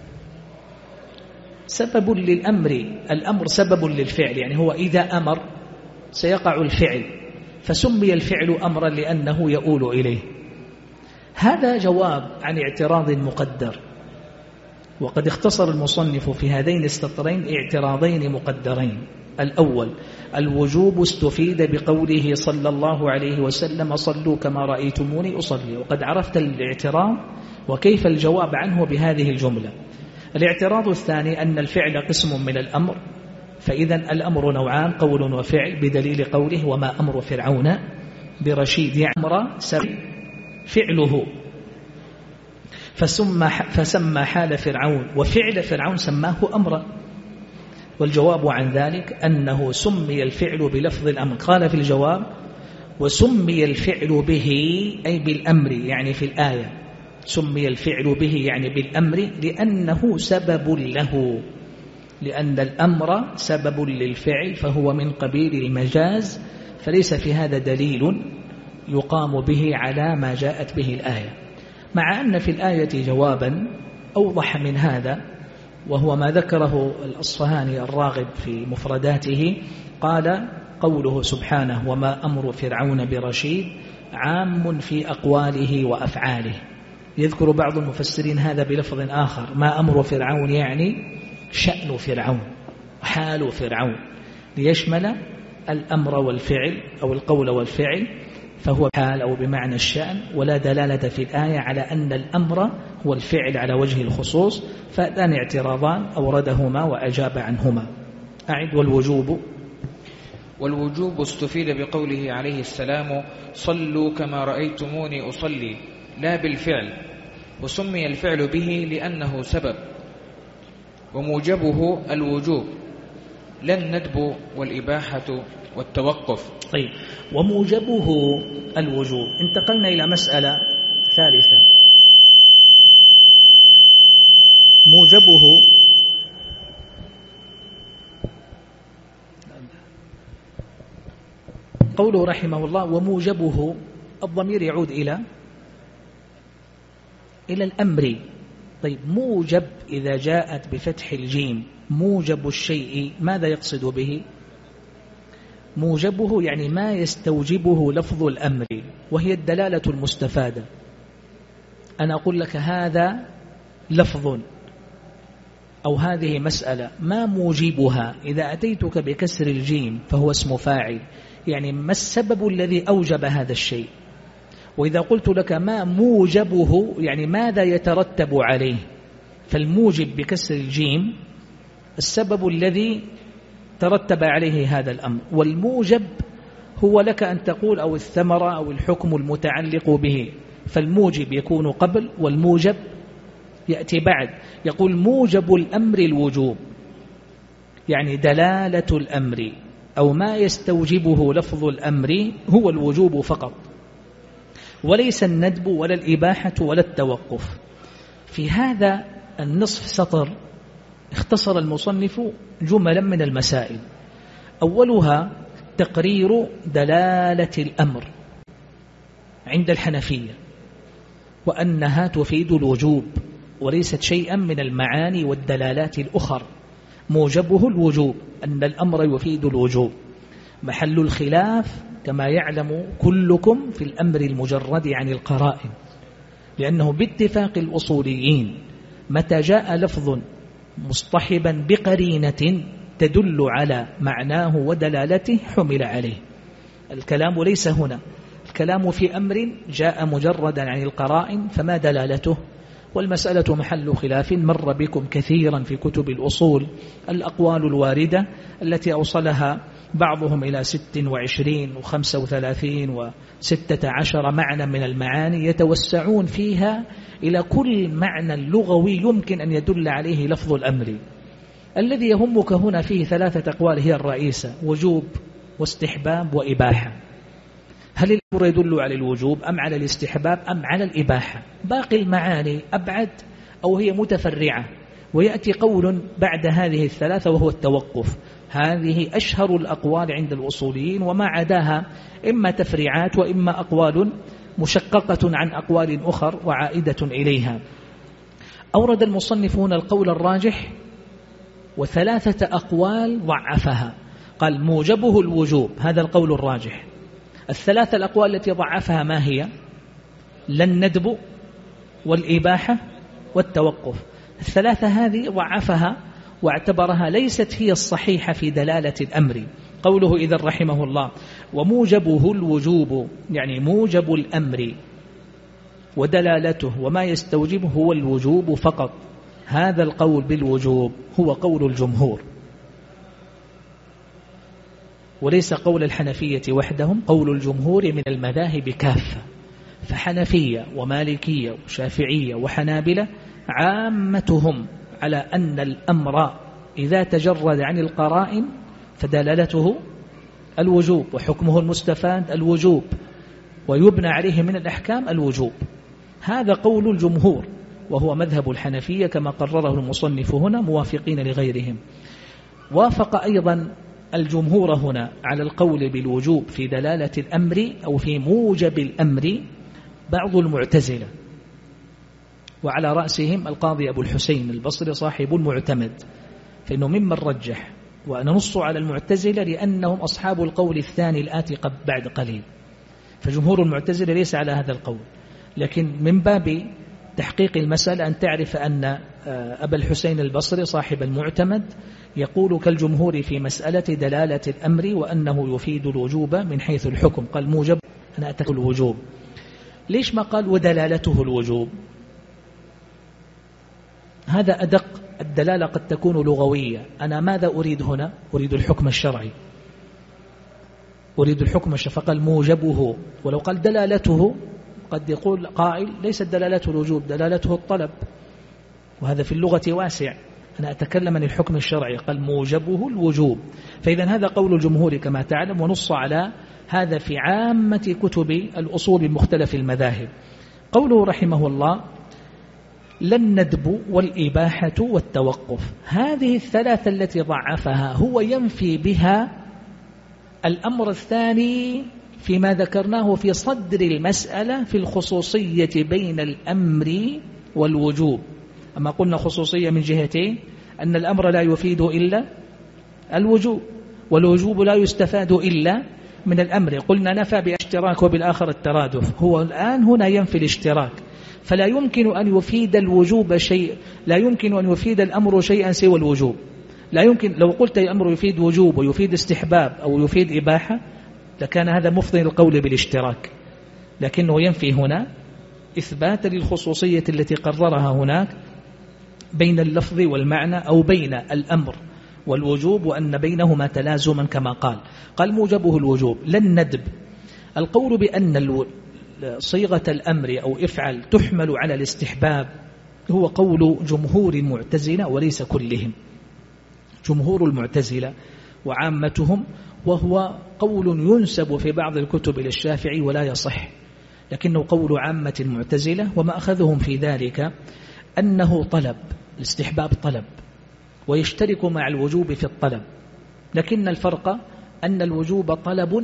سبب للأمر، الأمر سبب للفعل، يعني هو إذا أمر سيقع الفعل، فسمي الفعل أمرا لأنه يؤول إليه. هذا جواب عن اعتراض مقدر، وقد اختصر المصنف في هذين السطرين اعتراضين مقدرين. الأول الوجوب استفيد بقوله صلى الله عليه وسلم صلوا كما رأيتموني أصلي، وقد عرفت الاعتراض وكيف الجواب عنه بهذه الجملة. الاعتراض الثاني أن الفعل قسم من الأمر، فإذا الأمر نوعان قول وفعل بدليل قوله وما أمر فرعون برشيد، يعني أمر فعله، فسمى حال فرعون وفعل فرعون سماه أمرا. والجواب عن ذلك أنه سمي الفعل بلفظ الأمر. قال في الجواب وسمي الفعل به أي بالأمر، يعني في الآية سمي الفعل به يعني بالأمر لأنه سبب له، لأن الأمر سبب للفعل فهو من قبيل المجاز، فليس في هذا دليل يقام به على ما جاءت به الآية. مع أن في الآية جوابا أوضح من هذا، وهو ما ذكره الأصفهاني الراغب في مفرداته، قال قوله سبحانه وما أمر فرعون برشيد عام في أقواله وأفعاله. يذكر بعض المفسرين هذا بلفظ آخر، ما أمر فرعون يعني شأن فرعون وحال فرعون، ليشمل الأمر والفعل أو القول والفعل، فهو حال أو بمعنى الشأن، ولا دلالة في الآية على أن الأمر هو الفعل على وجه الخصوص. فأتان اعتراضان أوردهما وأجاب عنهما. أعد والوجوب استفيد بقوله عليه السلام صلوا كما رأيتموني أصلي لا بالفعل، وسمي الفعل به لأنه سبب، وموجبه الوجوب لا الندب والإباحة والتوقف. طيب، وموجبه الوجوب. انتقلنا إلى مسألة ثالثة، موجبه قوله رحمه الله وموجبه، الضمير يعود إلى الأمر. طيب، موجب إذا جاءت بفتح الجيم موجب الشيء ماذا يقصد به؟ موجبه يعني ما يستوجبه لفظ الأمر، وهي الدلالة المستفادة. أنا أقول لك هذا لفظ أو هذه مسألة، ما موجبها؟ إذا أتيتك بكسر الجيم فهو اسم فاعل، يعني ما السبب الذي أوجب هذا الشيء؟ وإذا قلت لك ما موجبه يعني ماذا يترتب عليه؟ فالموجب بكسر الجيم السبب الذي ترتب عليه هذا الأمر، والموجب هو لك أن تقول أو الثمرة أو الحكم المتعلق به، فالموجب يكون قبل والموجب يأتي بعد. يقول موجب الأمر الوجوب، يعني دلالة الأمر أو ما يستوجبه لفظ الأمر هو الوجوب فقط، وليس الندب ولا الإباحة ولا التوقف. في هذا النصف سطر اختصر المصنف جملا من المسائل. أولها تقرير دلالة الأمر عند الحنفية، وأنها تفيد الوجوب وليست شيئا من المعاني والدلالات الأخر. موجبه الوجوب، أن الأمر يفيد الوجوب. محل الخلاف كما يعلم كلكم في الأمر المجرد عن القرائن، لأنه باتفاق الأصوليين متى جاء لفظ مصطحبا بقرينة تدل على معناه ودلالته حمل عليه. الكلام ليس هنا، الكلام في أمر جاء مجردا عن القرائن فما دلالته. والمسألة محل خلاف مر بكم كثيرا في كتب الأصول، الأقوال الواردة التي أوصلها بعضهم إلى 26 و35 و16 معنى من المعاني، يتوسعون فيها إلى كل معنى لغوي يمكن أن يدل عليه لفظ الأمر. الذي يهمك هنا فيه 3 أقوال هي الرئيسة: وجوب واستحباب وإباحة. هل الأمر يدل على الوجوب أم على الاستحباب أم على الإباحة؟ باقي المعاني أبعد أو هي متفرعة، ويأتي قول بعد هذه ال3 وهو التوقف. هذه أشهر الأقوال عند الأصوليين، وما عداها إما تفريعات وإما أقوال مشققة عن أقوال أخر وعائدة إليها. أورد المصنفون القول الراجح و3 أقوال ضعفها. قال موجبه الوجوب، هذا القول الراجح. ال3 الأقوال التي ضعفها ما هي؟ للندب والإباحة والتوقف. ال3 هذه ضعفها واعتبرها ليست هي الصحيحة في دلالة الأمر. قوله إذا رحمه الله وموجبه الوجوب، يعني موجب الأمر ودلالته وما يستوجبه هو الوجوب فقط. هذا القول بالوجوب هو قول الجمهور، وليس قول الحنفية وحدهم، قول الجمهور من المذاهب كافة. فحنفية ومالكية وشافعية وحنابلة عامتهم على أن الأمر إذا تجرد عن القرائن فدلالته الوجوب، وحكمه المستفاد الوجوب، ويبنى عليه من الأحكام الوجوب. هذا قول الجمهور، وهو مذهب الحنفية كما قرره المصنف هنا، موافقين لغيرهم. وافق أيضا الجمهور هنا على القول بالوجوب في دلالة الأمر أو في موجب الأمر بعض المعتزلة، وعلى رأسهم القاضي أبو الحسين البصري صاحب المعتمد، فإنه ممن رجح. وأنا نص على المعتزلة لأنهم أصحاب القول الثاني الآتي بعد قليل، فجمهور المعتزلة ليس على هذا القول. لكن من باب تحقيق المسألة أن تعرف أن أبا الحسين البصري صاحب المعتمد يقول كالجمهور في مسألة دلالة الأمر، وأنه يفيد الوجوب من حيث الحكم. قال موجب، أنا أتك الوجوب. ليش ما قال ودلالته الوجوب؟ هذا أدق. الدلالة قد تكون لغوية. أنا ماذا أريد هنا؟ أريد الحكم الشرعي، أريد الحكم الشرعي، فقال موجبه. ولو قال دلالته قد يقول قائل ليست دلالته الوجوب، دلالته الطلب، وهذا في اللغة واسع. أنا أتكلم عن الحكم الشرعي، قال موجبه الوجوب. فإذا هذا قول الجمهور كما تعلم، ونص على هذا في عامة كتب الأصول بمختلف المذاهب. قوله رحمه الله للندب والإباحة والتوقف، هذه ال3 التي ضعفها هو ينفي بها الأمر الثاني فيما ذكرناه في صدر المسألة في الخصوصية بين الأمر والوجوب. أما قلنا خصوصية من جهتين، أن الأمر لا يفيد إلا الوجوب، والوجوب لا يستفاد إلا من الأمر. قلنا نفى باشتراك وبالآخر الترادف، هو الآن هنا ينفي الاشتراك، فلا يمكن أن يفيد الوجوب شيء، لا يمكن أن يفيد الأمر شيئا سوى الوجوب. لا يمكن. لو قلت الأمر يفيد وجوب ويفيد استحباب أو يفيد إباحة لكان هذا مفضي القول بالاشتراك، لكنه ينفي هنا إثبات للخصوصية التي قررها هناك بين اللفظ والمعنى، أو بين الأمر والوجوب، وأن بينهما تلازما كما قال موجبه الوجوب. للندب، القول بأن صيغة الأمر أو افعل تحمل على الاستحباب هو قول جمهور المعتزلة وليس كلهم، جمهور المعتزلة وعامتهم، وهو قول ينسب في بعض الكتب إلى الشافعي ولا يصح، لكنه قول عامة المعتزلة. وما أخذهم في ذلك أنه طلب، الاستحباب طلب، ويشترك مع الوجوب في الطلب، لكن الفرق أن الوجوب طلب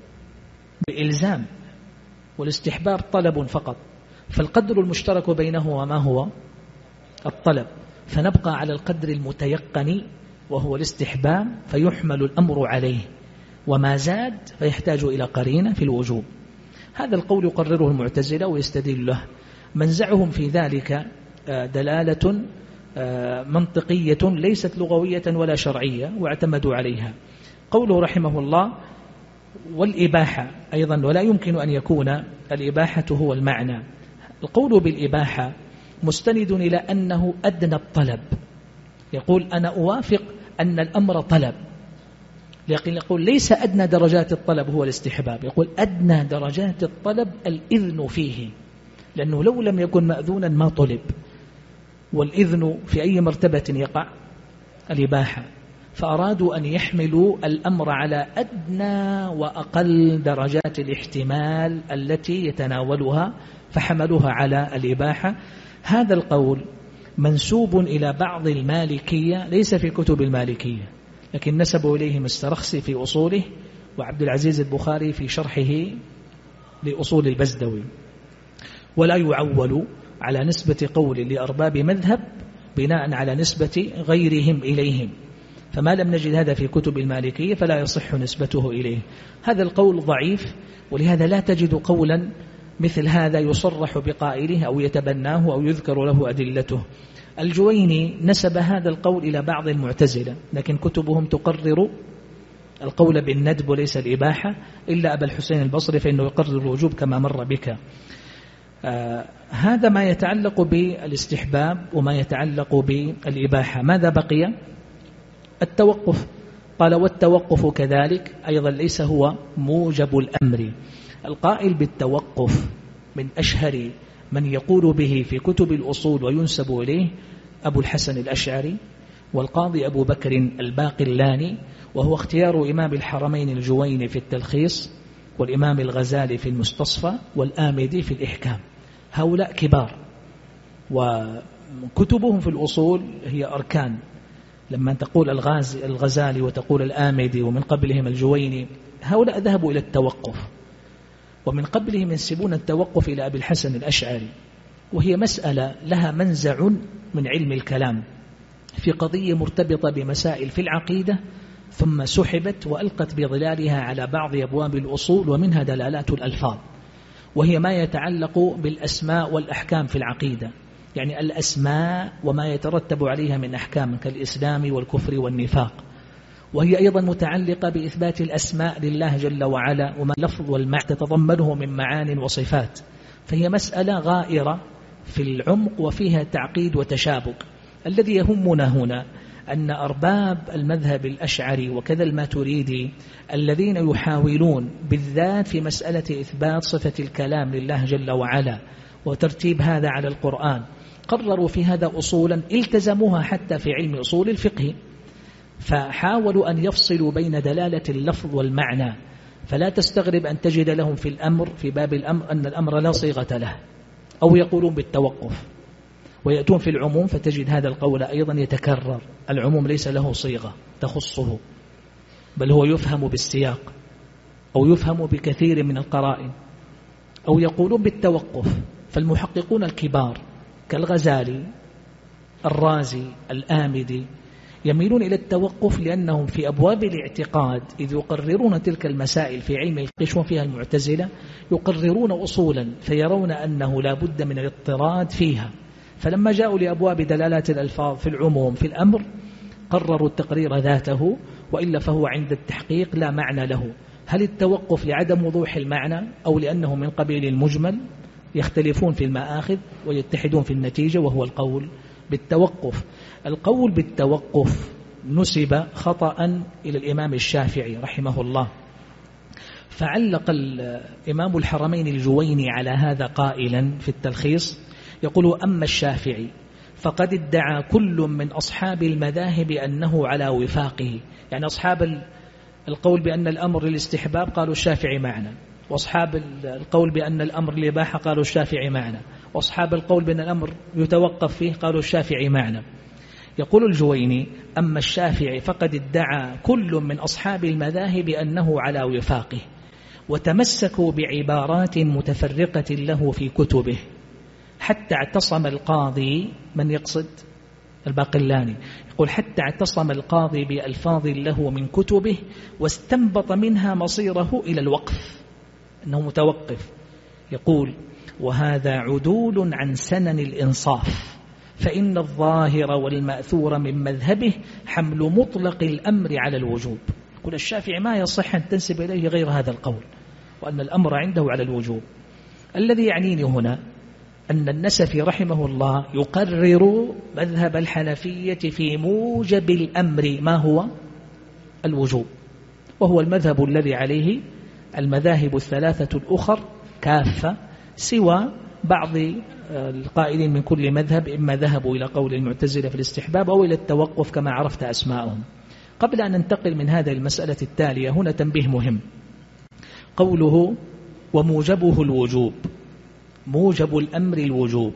بإلزام، والاستحباب طلب فقط. فالقدر المشترك بينهما ما هو؟ الطلب. فنبقى على القدر المتيقن وهو الاستحباب، فيحمل الأمر عليه، وما زاد فيحتاج إلى قرينة في الوجوب. هذا القول يقرره المعتزلة ويستدل له. منزعهم في ذلك دلالة منطقية ليست لغوية ولا شرعية، واعتمدوا عليها. قوله رحمه الله والإباحة أيضا، ولا يمكن أن يكون الإباحة هو المعنى. القول بالإباحة مستند إلى أنه أدنى الطلب. يقول أنا أوافق أن الأمر طلب، لكن يقول ليس أدنى درجات الطلب هو الاستحباب، يقول أدنى درجات الطلب الإذن فيه، لأنه لو لم يكن مأذونا ما طلب. والإذن في أي مرتبة يقع؟ الإباحة، فأرادوا أن يحملوا الأمر على أدنى وأقل درجات الاحتمال التي يتناولها فحملوها على الإباحة. هذا القول منسوب إلى بعض المالكية، ليس في كتب المالكية، لكن نسبوا إليه السرخسي في أصوله وعبد العزيز البخاري في شرحه لأصول البزدوي، ولا يعول على نسبة قول لأرباب مذهب بناء على نسبة غيرهم إليهم، فما لم نجد هذا في كتب المالكية فلا يصح نسبته إليه. هذا القول ضعيف، ولهذا لا تجد قولا مثل هذا يصرح بقائله أو يتبناه أو يذكر له أدلته. الجويني نسب هذا القول إلى بعض المعتزلة، لكن كتبهم تقرر القول بالندب وليس الإباحة، إلا أبا الحسين البصري فإنه يقرر الوجوب كما مر بك. هذا ما يتعلق بالاستحباب وما يتعلق بالإباحة. ماذا بقي؟ التوقف. قال والتوقف كذلك أيضا ليس هو موجب الأمر. القائل بالتوقف من أشهر من يقول به في كتب الأصول وينسب إليه أبو الحسن الأشعري والقاضي أبو بكر الباقلاني، وهو اختيار إمام الحرمين الجويني في التلخيص والإمام الغزالي في المستصفى والآمدي في الإحكام. هؤلاء كبار وكتبهم في الأصول هي أركان. لما تقول الغزالي وتقول الآمدي ومن قبلهم الجويني، هؤلاء ذهبوا إلى التوقف، ومن قبلهم ينسبون التوقف إلى أبي الحسن الأشعري، وهي مسألة لها منزع من علم الكلام في قضية مرتبطة بمسائل في العقيدة، ثم سحبت وألقت بظلالها على بعض أبواب الأصول، ومنها دلالات الألفاظ، وهي ما يتعلق بالأسماء والأحكام في العقيدة، يعني الأسماء وما يترتب عليها من أحكام كالإسلام والكفر والنفاق، وهي أيضا متعلقة بإثبات الأسماء لله جل وعلا وما اللفظ والمعنى تتضمنه من معان وصفات، فهي مسألة غائرة في العمق وفيها تعقيد وتشابك. الذي يهمنا هنا أن أرباب المذهب الأشعري وكذا الماتريدي الذين يحاولون بالذات في مسألة إثبات صفة الكلام لله جل وعلا وترتيب هذا على القرآن، قرروا في هذا أصولا التزموها حتى في علم أصول الفقه، فحاولوا أن يفصلوا بين دلالة اللفظ والمعنى. فلا تستغرب أن تجد لهم في الأمر في باب الأمر أن الأمر لا صيغة له، أو يقولون بالتوقف، ويأتون في العموم فتجد هذا القول أيضا يتكرر. العموم ليس له صيغة تخصه، بل هو يفهم بالسياق أو يفهم بكثير من القرائن، أو يقولون بالتوقف. فالمحققون الكبار كالغزالي الرازي الآمدي يميلون إلى التوقف، لأنهم في أبواب الاعتقاد إذ يقررون تلك المسائل في علم القشوة فيها المعتزلة يقررون أصولا فيرون أنه لا بد من الاضطراد فيها، فلما جاءوا لأبواب دلالات الألفاظ في العموم في الأمر قرروا التقرير ذاته، وإلا فهو عند التحقيق لا معنى له. هل التوقف لعدم وضوح المعنى أو لأنه من قبيل المجمل؟ يختلفون في المآخذ ويتحدون في النتيجة، وهو القول بالتوقف. القول بالتوقف نسب خطأ إلى الإمام الشافعي رحمه الله، فعلق الإمام الحرمين الجويني على هذا قائلا في التلخيص، يقول: أما الشافعي فقد ادعى كل من أصحاب المذاهب أنه على وفاقه. يعني أصحاب القول بأن الأمر للاستحباب قالوا الشافعي معنا، وأصحاب القول بأن الأمر للإباحة قالوا الشافعي معنا، وأصحاب القول بأن الأمر يتوقف فيه قالوا الشافعي معنا. يقول الجويني: أما الشافعي فقد ادعى كل من أصحاب المذاهب أنه على وفاقه، وتمسكوا بعبارات متفرقة له في كتبه، حتى اعتصم القاضي، من يقصد؟ الباقلاني، يقول: حتى اعتصم القاضي بألفاظ له من كتبه واستنبط منها مصيره إلى الوقف، أنه متوقف. يقول: وهذا عدول عن سنن الإنصاف، فإن الظاهر والمأثور من مذهبه حمل مطلق الأمر على الوجوب. يقول الشافعي ما يصح أن تنسب إليه غير هذا القول، وأن الأمر عنده على الوجوب. الذي يعنيني هنا أن النسفي رحمه الله يقرر مذهب الحنفية في موجب الأمر، ما هو؟ الوجوب، وهو المذهب الذي عليه المذاهب الثلاثة الأخر كافة، سوى بعض القائلين من كل مذهب إما ذهبوا إلى قول المعتزلة في الاستحباب أو إلى التوقف كما عرفت أسماءهم. قبل أن ننتقل من هذه المسألة التالية هنا تنبيه مهم. قوله وموجبه الوجوب، موجب الأمر الوجوب.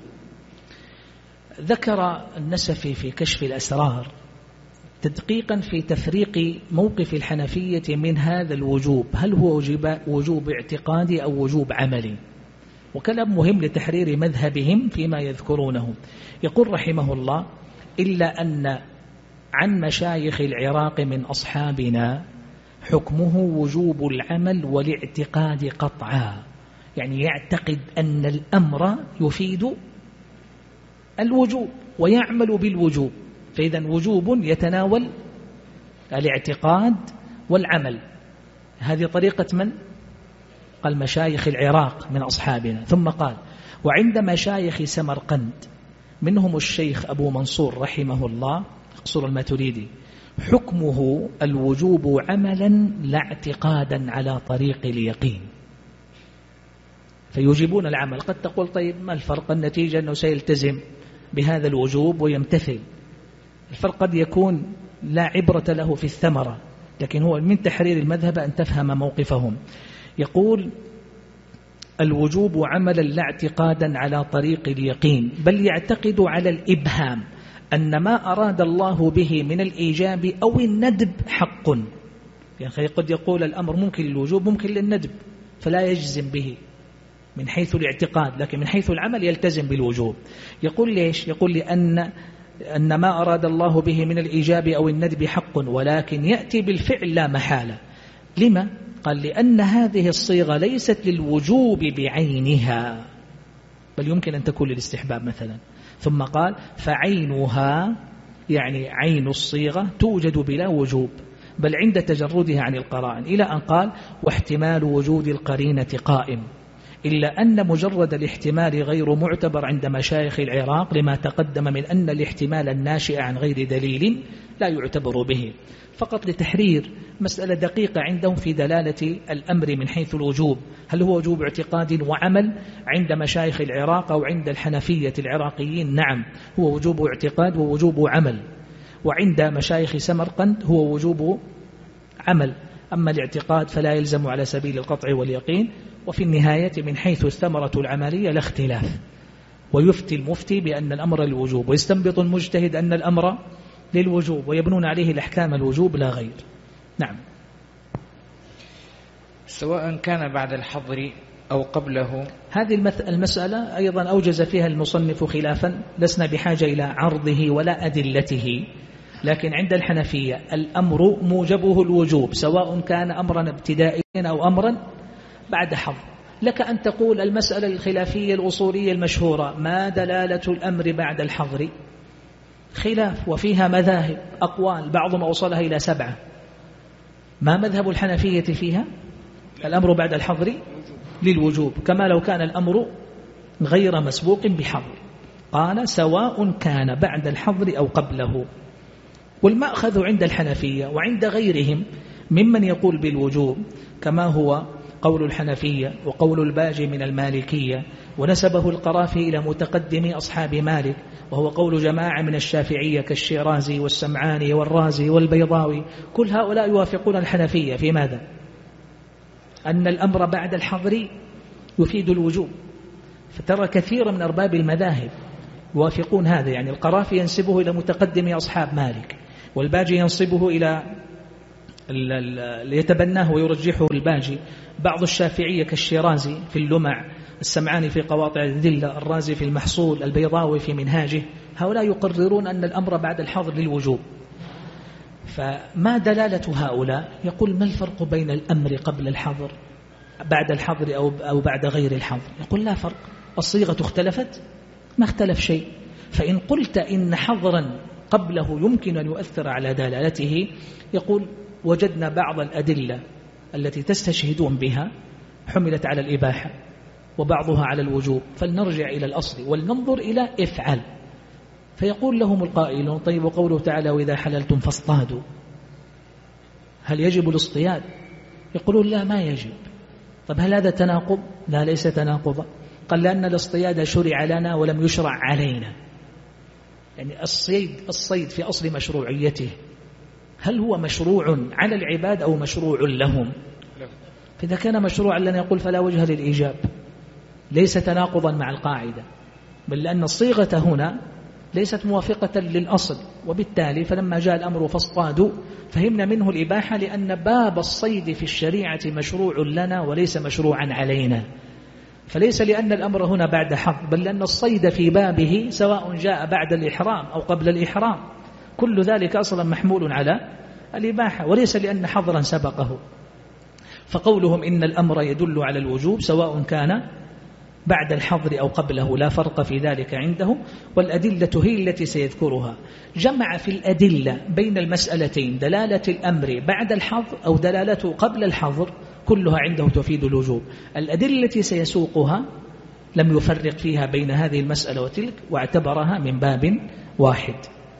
ذكر النسفي في كشف الأسرار تدقيقا في تفريق موقف الحنفية من هذا الوجوب، هل هو وجوب اعتقادي أو وجوب عملي؟ وكلام مهم لتحرير مذهبهم فيما يذكرونه. يقول رحمه الله إلا أن عن مشايخ العراق من أصحابنا حكمه وجوب العمل والاعتقاد قطعا، يعني يعتقد أن الأمر يفيد الوجوب ويعمل بالوجوب، فإذا وجوب يتناول الاعتقاد والعمل. هذه طريقة من؟ قال مشايخ العراق من أصحابنا. ثم قال وعند مشايخ سمرقند منهم الشيخ أبو منصور رحمه الله قصر الماتريدي حكمه الوجوب عملا لا اعتقادا على طريق اليقين، فيوجبون العمل. قد تقول طيب ما الفرق؟ النتيجة أنه سيلتزم بهذا الوجوب ويمتثل. الفرق قد يكون لا عبرة له في الثمرة، لكن هو من تحرير المذهب أن تفهم موقفهم. يقول الوجوب عملا لا اعتقادا على طريق اليقين، بل يعتقد على الإبهام أن ما أراد الله به من الإيجاب أو الندب حق. يعني قد يقول الأمر ممكن للوجوب ممكن للندب، فلا يجزم به من حيث الاعتقاد، لكن من حيث العمل يلتزم بالوجوب. يقول ليش؟ يقول لأن ما أراد الله به من الإيجاب أو الندب حق، ولكن يأتي بالفعل لا محالة. لما؟ قال لأن هذه الصيغة ليست للوجوب بعينها، بل يمكن أن تكون للاستحباب مثلا. ثم قال فعينها يعني عين الصيغة توجد بلا وجوب، بل عند تجردها عن القرائن، إلى أن قال واحتمال وجود القرينة قائم، إلا أن مجرد الاحتمال غير معتبر عند مشايخ العراق لما تقدم من أن الاحتمال الناشئ عن غير دليل لا يعتبر به، فقط لتحرير مسألة دقيقة عندهم في دلالة الأمر من حيث الوجوب، هل هو وجوب اعتقاد وعمل عند مشايخ العراق أو عند الحنفية العراقيين؟ نعم هو وجوب اعتقاد ووجوب عمل، وعند مشايخ سمرقند هو وجوب عمل، أما الاعتقاد فلا يلزم على سبيل القطع واليقين. وفي النهاية من حيث الثمرة العملية لا اختلاف، ويفتي المفتي بأن الأمر للوجوب، ويستنبط المجتهد أن الأمر للوجوب، ويبنون عليه الأحكام الوجوب لا غير. نعم. سواء كان بعد الحظر أو قبله. هذه المسألة أيضا أوجز فيها المصنف خلافا لسنا بحاجة إلى عرضه ولا أدلته، لكن عند الحنفية الأمر موجبه الوجوب سواء كان أمرا ابتدائيا أو أمرا بعد حظر. لك أن تقول المسألة الخلافية الأصولية المشهورة ما دلالة الأمر بعد الحظر؟ خلاف وفيها مذاهب أقوال بعضهم أوصلها إلى 7. ما مذهب الحنفية فيها؟ الأمر بعد الحظر للوجوب، كما لو كان الأمر غير مسبوق بحظر. قال سواء كان بعد الحظر أو قبله. والمأخذ عند الحنفية وعند غيرهم ممن يقول بالوجوب كما هو قول الحنفية وقول الباجي من المالكية، ونسبه القرافي إلى متقدم أصحاب مالك، وهو قول جماعة من الشافعية كالشيرازي والسمعاني والرازي والبيضاوي. كل هؤلاء يوافقون الحنفية في ماذا؟ أن الأمر بعد الحظر يفيد الوجوب. فترى كثير من أرباب المذاهب يوافقون هذا، يعني القرافي ينسبه إلى متقدم أصحاب مالك، والباجي ينسبه إلى ليتبناه ويرجحه الباجي، بعض الشافعية كالشيرازي في اللمع، السمعاني في قواطع الذلة، الرازي في المحصول، البيضاوي في منهاجه. هؤلاء يقررون أن الأمر بعد الحظر للوجوب. فما دلالة هؤلاء؟ يقول ما الفرق بين الأمر قبل الحظر بعد الحظر أو بعد غير الحظر؟ يقول لا فرق، الصيغة اختلفت؟ ما اختلف شيء. فإن قلت إن حظرا قبله يمكن أن يؤثر على دلالته، يقول وجدنا بعض الأدلة التي تستشهدون بها حملت على الإباحة وبعضها على الوجوب، فلنرجع إلى الأصل ولننظر إلى افعل. فيقول لهم القائلون طيب وقوله تعالى وإذا حللتم فاصطادوا، هل يجب الاصطياد؟ يقولون لا ما يجب. طب هل هذا تناقض؟ لا ليس تناقضا، قال لأن الاصطياد شرع لنا ولم يشرع علينا. يعني الصيد في أصل مشروعيته هل هو مشروع على العباد أو مشروع لهم؟ فإذا كان مشروعا لنا يقول فلا وجه للإيجاب، ليس تناقضا مع القاعدة، بل لأن الصيغة هنا ليست موافقة للأصل، وبالتالي فلما جاء الأمر فاصطادوا فهمنا منه الإباحة، لأن باب الصيد في الشريعة مشروع لنا وليس مشروعا علينا. فليس لأن الأمر هنا بعد حظ، بل لأن الصيد في بابه سواء جاء بعد الإحرام أو قبل الإحرام كل ذلك أصلا محمول على الإباحة، وليس لأن حظرا سبقه. فقولهم إن الأمر يدل على الوجوب سواء كان بعد الحظر أو قبله لا فرق في ذلك عنده، والأدلة هي التي سيذكرها. جمع في الأدلة بين المسألتين دلالة الأمر بعد الحظر أو دلالته قبل الحظر، كلها عنده تفيد الوجوب. الأدلة التي سيسوقها لم يفرق فيها بين هذه المسألة وتلك، واعتبرها من باب واحد.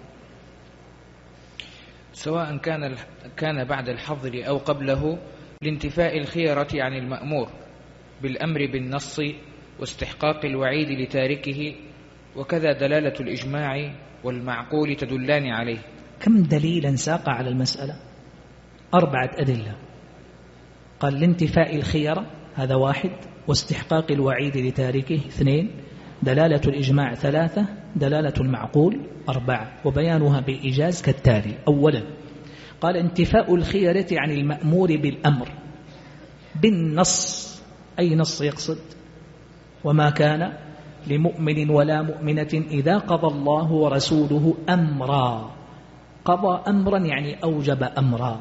سواء كان بعد الحظر أو قبله لانتفاء الخيرة عن المأمور بالأمر بالنص واستحقاق الوعيد لتاركه، وكذا دلالة الإجماع والمعقول تدلان عليه. كم دليلا ساق على المسألة؟ 4 أدلة. قال لانتفاء الخيرة هذا 1، واستحقاق الوعيد لتاركه 2، دلالة الإجماع 3، دلالة المعقول 4، وبيانها بالإيجاز كالتالي. أولا قال انتفاء الخيرة عن المأمور بالأمر بالنص. أي نص يقصد؟ وما كان لمؤمن ولا مؤمنة إذا قضى الله ورسوله أمرا. قضى أمرا يعني أوجب أمرا،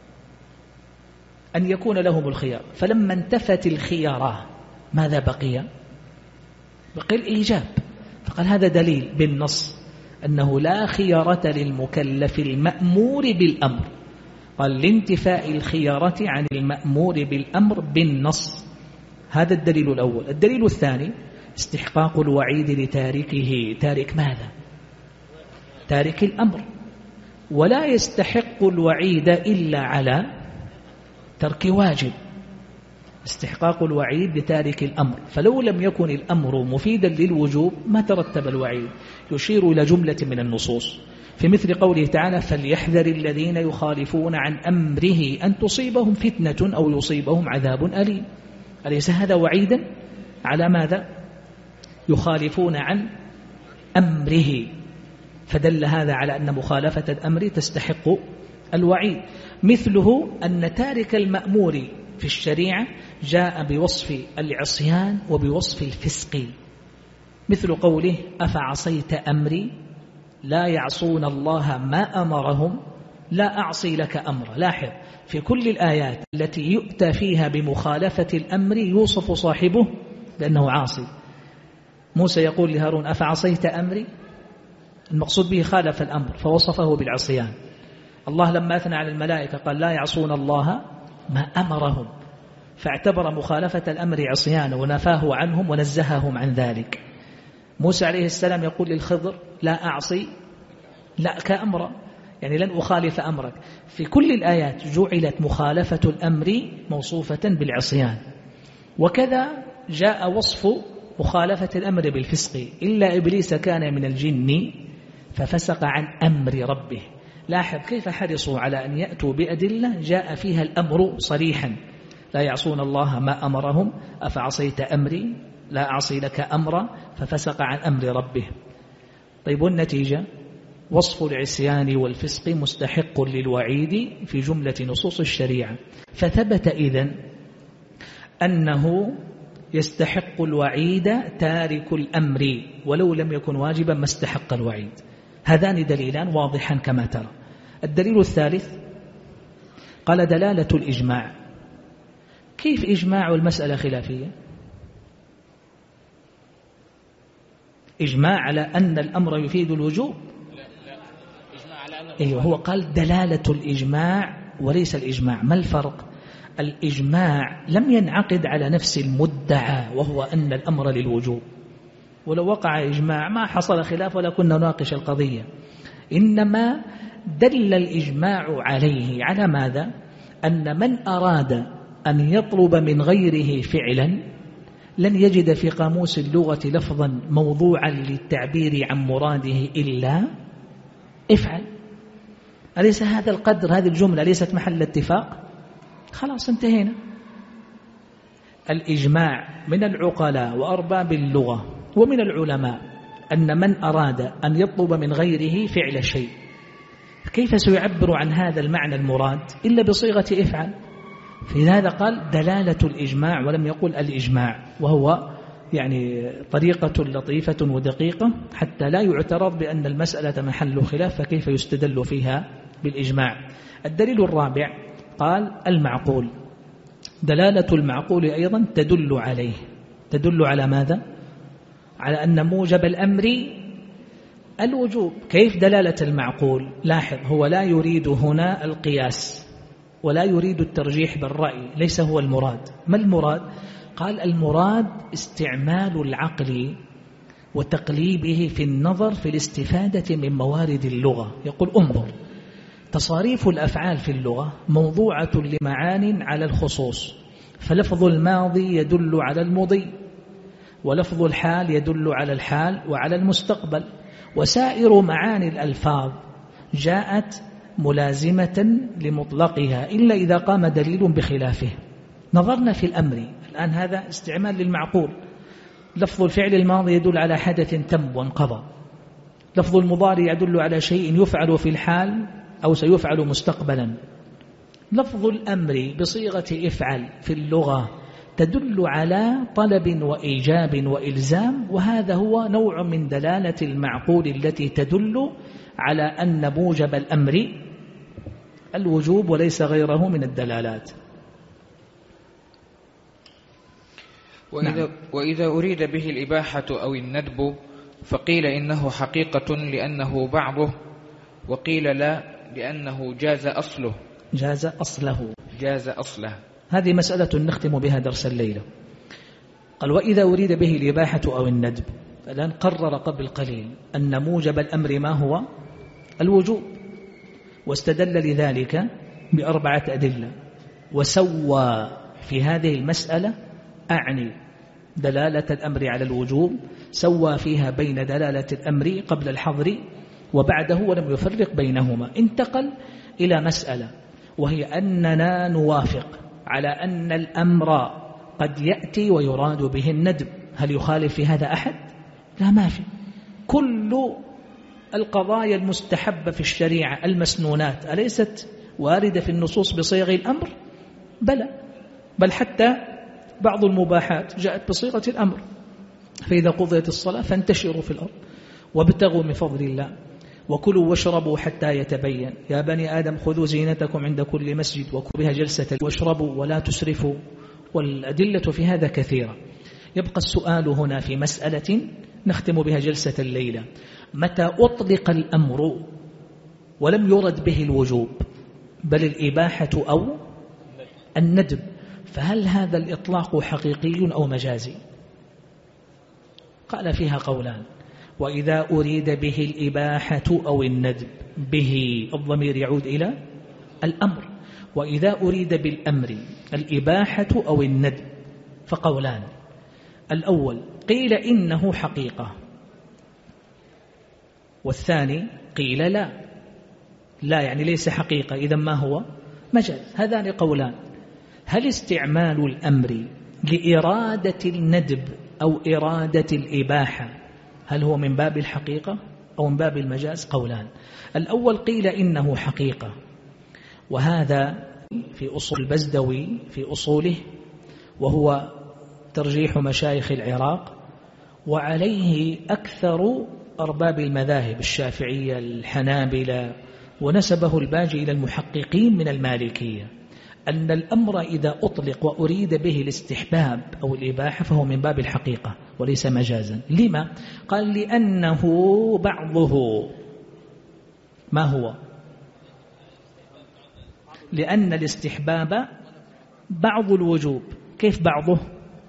أن يكون لهم الخيار. فلما انتفت الخيارة ماذا بقي؟ بقي الإيجاب. فقال هذا دليل بالنص أنه لا خيارة للمكلف المأمور بالأمر. قال لانتفاء الخيارة عن المأمور بالأمر بالنص، هذا الدليل الأول. الدليل الثاني استحقاق الوعيد لتاركه. تارك ماذا؟ تارك الأمر، ولا يستحق الوعيد إلا على ترك واجب. استحقاق الوعيد لتارك الأمر، فلو لم يكن الأمر مفيدا للوجوب ما ترتب الوعيد. يشير إلى جملة من النصوص في مثل قوله تعالى فليحذر الذين يخالفون عن أمره أن تصيبهم فتنة أو يصيبهم عذاب أليم. أليس هذا وعيدا على ماذا؟ يخالفون عن أمره، فدل هذا على أن مخالفة الأمر تستحق الوعيد. مثله أن تارك المأمور في الشريعة جاء بوصف العصيان وبوصف الفسق، مثل قوله أفعصيت أمري لا يعصون الله ما أمرهم لا أعصي لك أمر. لاحظ في كل الآيات التي يؤتى فيها بمخالفة الأمر يوصف صاحبه لأنه عاصي. موسى يقول لهارون أفعصيت أمري، المقصود به خالف الأمر فوصفه بالعصيان. الله لما أثنى على الملائكة قال لا يعصون الله ما أمرهم، فاعتبر مخالفة الأمر عصيان ونفاه عنهم ونزههم عن ذلك. موسى عليه السلام يقول للخضر لا أعصي لك أمرا، يعني لن أخالف أمرك. في كل الآيات جعلت مخالفة الأمر موصوفة بالعصيان. وكذا جاء وصف مخالفة الأمر بالفسق، إلا إبليس كان من الجن ففسق عن أمر ربه. لاحظ كيف حرصوا على أن يأتوا بأدلة جاء فيها الأمر صريحا، لا يعصون الله ما أمرهم أفعصيت أمري لا أعصي لك أمرا ففسق عن أمر ربه. طيب والنتيجة وصف العصيان والفسق مستحق للوعيد في جملة نصوص الشريعة، فثبت إذن أنه يستحق الوعيد تارك الأمر ولو لم يكن واجبا ما استحق الوعيد. هذان دليلان واضحا كما ترى. الدليل الثالث قال دلالة الإجماع. كيف إجماع المسألة خلافية؟ إجماع على أن الأمر يفيد الوجوب؟ أيوه، هو قال دلالة الإجماع وليس الإجماع. ما الفرق؟ الإجماع لم ينعقد على نفس المدعى وهو أن الأمر للوجوب، ولو وقع إجماع ما حصل خلاف ولا كنا نناقش القضية. إنما دل الإجماع عليه على ماذا؟ أن من أراد أن يطلب من غيره فعلا لن يجد في قاموس اللغة لفظا موضوعا للتعبير عن مراده إلا افعل. أليس هذا القدر، هذه الجملة ليست محل اتفاق؟ خلاص انتهينا. الإجماع من العقلاء وأرباب اللغة ومن العلماء أن من أراد أن يطلب من غيره فعل شيء كيف سيعبر عن هذا المعنى المراد إلا بصيغة افعل. في هذا قال دلالة الإجماع ولم يقل الإجماع، وهو يعني طريقة لطيفة ودقيقة حتى لا يعترض بأن المسألة محل خلاف فكيف يستدل فيها بالإجماع. الدليل الرابع قال المعقول. دلالة المعقول أيضا تدل عليه. تدل على ماذا؟ على أن موجب الأمر الوجوب. كيف دلالة المعقول؟ لاحظ، هو لا يريد هنا القياس ولا يريد الترجيح بالرأي، ليس هو المراد. ما المراد؟ قال المراد استعمال العقل وتقليبه في النظر في الاستفادة من موارد اللغة. يقول انظر، تصاريف الأفعال في اللغة موضوعة لمعان على الخصوص، فلفظ الماضي يدل على المضي، ولفظ الحال يدل على الحال وعلى المستقبل، وسائر معاني الألفاظ جاءت ملازمة لمطلقها إلا إذا قام دليل بخلافه. نظرنا في الأمر الآن، هذا استعمال للمعقول. لفظ الفعل الماضي يدل على حدث تم وانقضى، لفظ المضارع يدل على شيء يفعل في الحال أو سيفعل مستقبلا. لفظ الأمر بصيغة افعل في اللغة تدل على طلب وإيجاب وإلزام، وهذا هو نوع من دلالة المعقول التي تدل على أن موجب الأمر الوجوب وليس غيره من الدلالات. وإذا أريد به الإباحة أو الندب فقيل إنه حقيقة لأنه بعضه، وقيل لا لأنه جاز أصله. جاز أصله. هذه مسألة نختم بها درس الليلة. قال وإذا أريد به الإباحة أو الندب. الآن قرر قبل قليل أن موجب الأمر ما هو؟ الوجوب، واستدل لذلك بأربعة أدلة، وسوى في هذه المسألة أعني دلالة الأمر على الوجوب، سوى فيها بين دلالة الأمر قبل الحظر وبعده ولم يفرق بينهما. انتقل إلى مسألة وهي أننا نوافق على أن الأمر قد يأتي ويراد به الندب. هل يخالف في هذا أحد؟ لا، ما في. كل القضايا المستحبة في الشريعة المسنونات أليست واردة في النصوص بصيغ الأمر؟ بلى، بل حتى بعض المباحات جاءت بصيغة الأمر. فإذا قضيت الصلاة فانتشروا في الأرض وابتغوا من فضل الله وكلوا واشربوا حتى يتبين يا بني آدم خذوا زينتكم عند كل مسجد وكلوا جلسة واشربوا ولا تسرفوا. والأدلة في هذا كثيرة. يبقى السؤال هنا في مسألة نختم بها جلسة الليلة: متى أطلق الأمر ولم يرد به الوجوب بل الإباحة أو الندب، فهل هذا الإطلاق حقيقي أو مجازي؟ قال فيها قولان: وإذا أريد به الإباحة أو الندب، به الضمير يعود إلى الأمر، وإذا أريد بالأمر الإباحة أو الندب فقولان. الأول قيل إنه حقيقة، والثاني قيل لا يعني ليس حقيقة، إذا ما هو؟ مجاز. هذان قولان. هل استعمال الأمر لإرادة الندب أو إرادة الإباحة هل هو من باب الحقيقة أو من باب المجاز؟ قولان. الأول قيل إنه حقيقة، وهذا في أصول البزدوي في أصوله، وهو ترجيح مشايخ العراق، وعليه أكثر أرباب المذاهب الشافعية الحنابلة، ونسبه الباجي إلى المحققين من المالكية، أن الأمر إذا أطلق وأريد به الاستحباب أو الإباحة فهو من باب الحقيقة وليس مجازا. لما؟ قال لأنه بعضه ما هو؟ لأن الاستحباب بعض الوجوب. كيف بعضه؟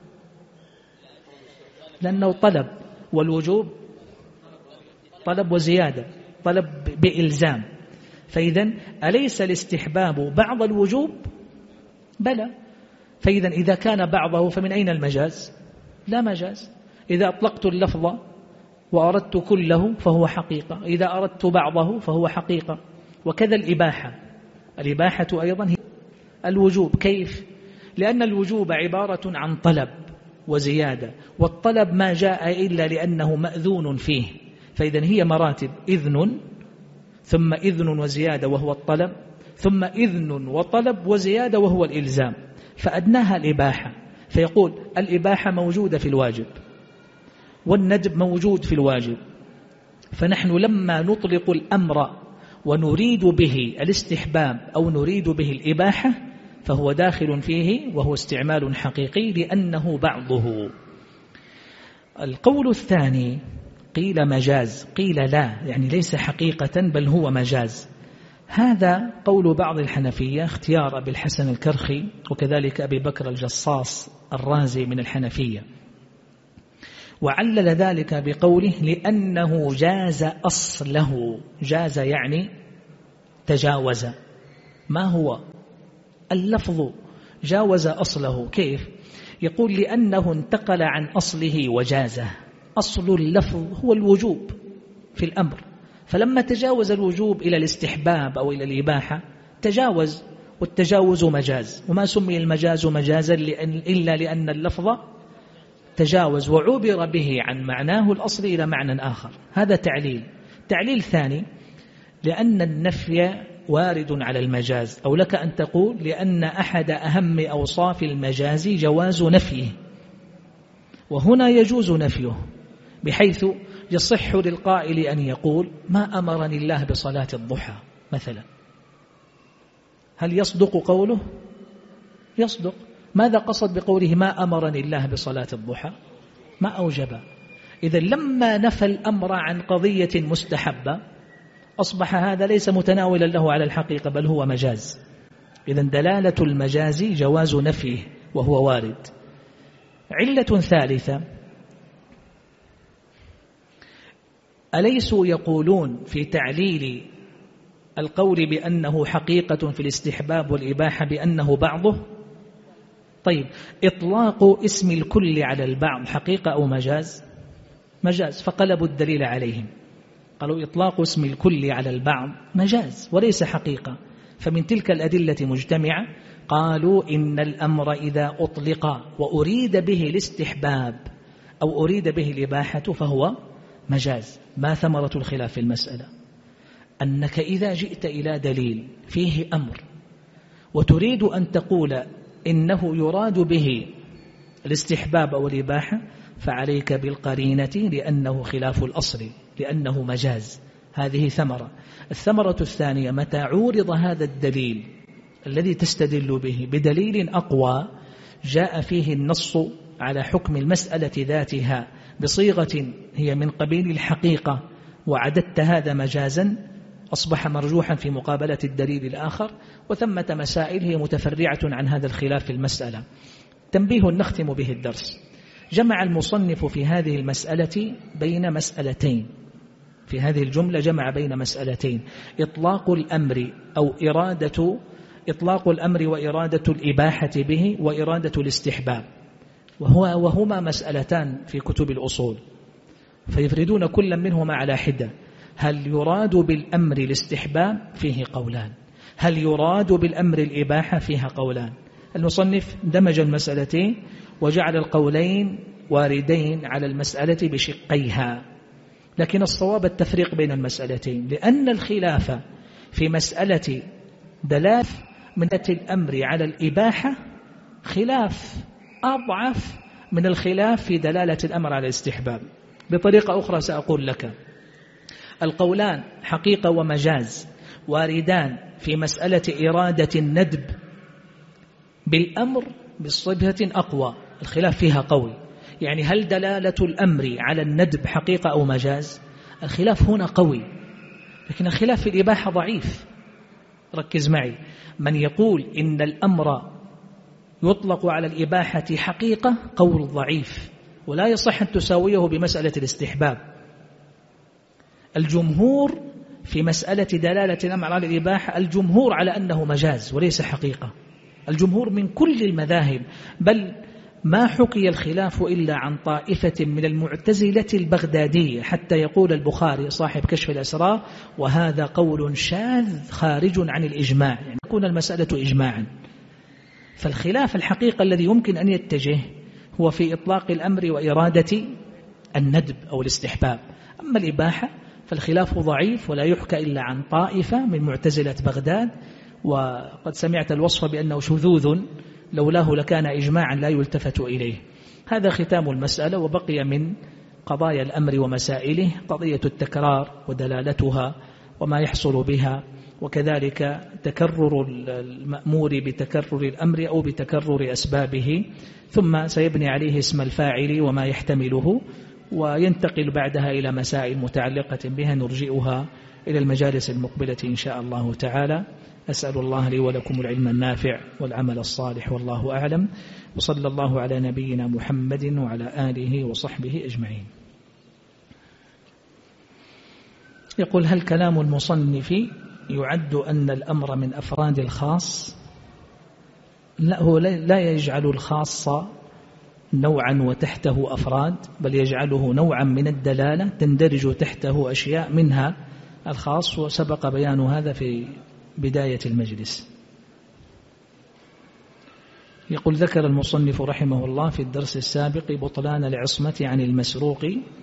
لأنه طلب، والوجوب طلب وزيادة، طلب بإلزام. فإذا أليس الاستحباب بعض الوجوب؟ بلى. فإذا إذا كان بعضه فمن أين المجاز؟ لا مجاز. إذا أطلقت اللفظ وأردت كله فهو حقيقة، إذا أردت بعضه فهو حقيقة. وكذا الإباحة أيضا هي الوجوب. كيف؟ لأن الوجوب عبارة عن طلب وزيادة، والطلب ما جاء إلا لأنه مأذون فيه، فإذا هي مراتب: إذن ثم إذن وزيادة وهو الطلب، ثم إذن وطلب وزيادة وهو الإلزام، فأدناها الإباحة. فيقول الإباحة موجودة في الواجب والندب موجود في الواجب، فنحن لما نطلق الأمر ونريد به الاستحباب أو نريد به الإباحة فهو داخل فيه وهو استعمال حقيقي لأنه بعضه. القول الثاني قيل مجاز، قيل لا، يعني ليس حقيقة بل هو مجاز. هذا قول بعض الحنفية، اختيار أبي الحسن الكرخي وكذلك أبي بكر الجصاص الرازي من الحنفية، وعلل ذلك بقوله لأنه جاز أصله. جاز يعني تجاوز. ما هو اللفظ؟ جاوز أصله. كيف؟ يقول لأنه انتقل عن أصله وجازه. أصل اللفظ هو الوجوب في الأمر، فلما تجاوز الوجوب إلى الاستحباب أو إلى الإباحة تجاوز، والتجاوز مجاز، وما سمي المجاز مجازا إلا لأن اللفظ تجاوز وعبر به عن معناه الأصل إلى معنى آخر. هذا تعليل. تعليل ثاني لأن النفي وارد على المجاز، أو لك أن تقول لأن أحد أهم أوصاف المجاز جواز نفيه، وهنا يجوز نفيه، بحيث يصح للقائل أن يقول ما أمرني الله بصلاة الضحى مثلا. هل يصدق قوله؟ يصدق. ماذا قصد بقوله ما أمرني الله بصلاة الضحى؟ ما أوجب. إذن لما نفى الأمر عن قضية مستحبة أصبح هذا ليس متناولا له على الحقيقة بل هو مجاز. إذن دلالة المجاز جواز نفيه وهو وارد. علة ثالثة، أليسوا يقولون في تعليل القول بأنه حقيقة في الاستحباب والإباحة بأنه بعضه؟ طيب، إطلاق اسم الكل على البعض حقيقة أو مجاز؟ مجاز، فقلبوا الدليل عليهم، قالوا إطلاق اسم الكل على البعض مجاز وليس حقيقة. فمن تلك الأدلة مجتمعة قالوا إن الأمر إذا أطلق وأريد به الاستحباب أو أريد به الإباحة فهو مجاز. ما ثمرة الخلاف في المسألة؟ أنك إذا جئت إلى دليل فيه أمر وتريد أن تقول إنه يراد به الاستحباب أو الإباحة فعليك بالقرينة لأنه خلاف الأصل، لأنه مجاز. هذه ثمرة. الثمرة الثانية، متى عورض هذا الدليل الذي تستدل به بدليل أقوى جاء فيه النص على حكم المسألة ذاتها بصيغة هي من قبيل الحقيقة وعددت هذا مجازا، أصبح مرجوحا في مقابلة الدليل الآخر، وثمة مسائل هي متفرعة عن هذا الخلاف في المسألة. تنبيه نختم به الدرس. جمع المصنف في هذه المسألة بين مسألتين، في هذه الجملة جمع بين مسألتين: إطلاق الأمر أو إطلاق الأمر وإرادة الإباحة به وإرادة الاستحباب، وهما مسألتان في كتب الأصول، فيفردون كل منهما على حدة. هل يراد بالأمر الاستحباب؟ فيه قولان. هل يراد بالأمر الإباحة؟ فيها قولان. المصنف دمج المسألتين وجعل القولين واردين على المسألة بشقيها، لكن الصواب التفريق بين المسألتين، لأن الخلاف في مسألة دلالة من الأمر على الإباحة خلاف أضعف من الخلاف في دلالة الأمر على الاستحباب. بطريقة أخرى سأقول لك: القولان حقيقة ومجاز واردان في مسألة إرادة الندب بالأمر بصفة أقوى، الخلاف فيها قوي. يعني هل دلالة الأمر على الندب حقيقة أو مجاز؟ الخلاف هنا قوي، لكن الخلاف في الإباحة ضعيف. ركز معي، من يقول إن الأمر يطلق على الإباحة حقيقة قول ضعيف، ولا يصح أن تساويه بمسألة الاستحباب. الجمهور في مسألة دلالة الأمر على الإباحة الجمهور على أنه مجاز وليس حقيقة، الجمهور من كل المذاهب، بل ما حكي الخلاف إلا عن طائفة من المعتزلة البغدادية، حتى يقول البخاري صاحب كشف الأسرار: وهذا قول شاذ خارج عن الإجماع، يعني تكون المسألة إجماعا. فالخلاف الحقيقة الذي يمكن أن يتجه هو في إطلاق الأمر وإرادة الندب أو الاستحباب. أما الإباحة فالخلاف ضعيف ولا يحكى إلا عن طائفة من معتزلة بغداد، وقد سمعت الوصف بأنه شذوذ لولاه لكان إجماعا لا يلتفت إليه. هذا ختام المسألة. وبقي من قضايا الأمر ومسائله قضية التكرار ودلالتها وما يحصل بها، وكذلك تكرر المأمور بتكرر الأمر أو بتكرر أسبابه، ثم سيبني عليه اسم الفاعل وما يحتمله، وينتقل بعدها إلى مسائل متعلقة بها نرجئها إلى المجالس المقبلة إن شاء الله تعالى. أسأل الله لي ولكم العلم النافع والعمل الصالح، والله أعلم، وصلى الله على نبينا محمد وعلى آله وصحبه أجمعين. يقول: هل كلام المصنف يعد أن الأمر من أفراد الخاص؟ لا، هو لا يجعل الخاص نوعا وتحته أفراد، بل يجعله نوعا من الدلالة تندرج تحته أشياء منها الخاص، وسبق بيان هذا في بداية المجلس. يقول: ذكر المصنف رحمه الله في الدرس السابق بطلان العصمة عن المسروق،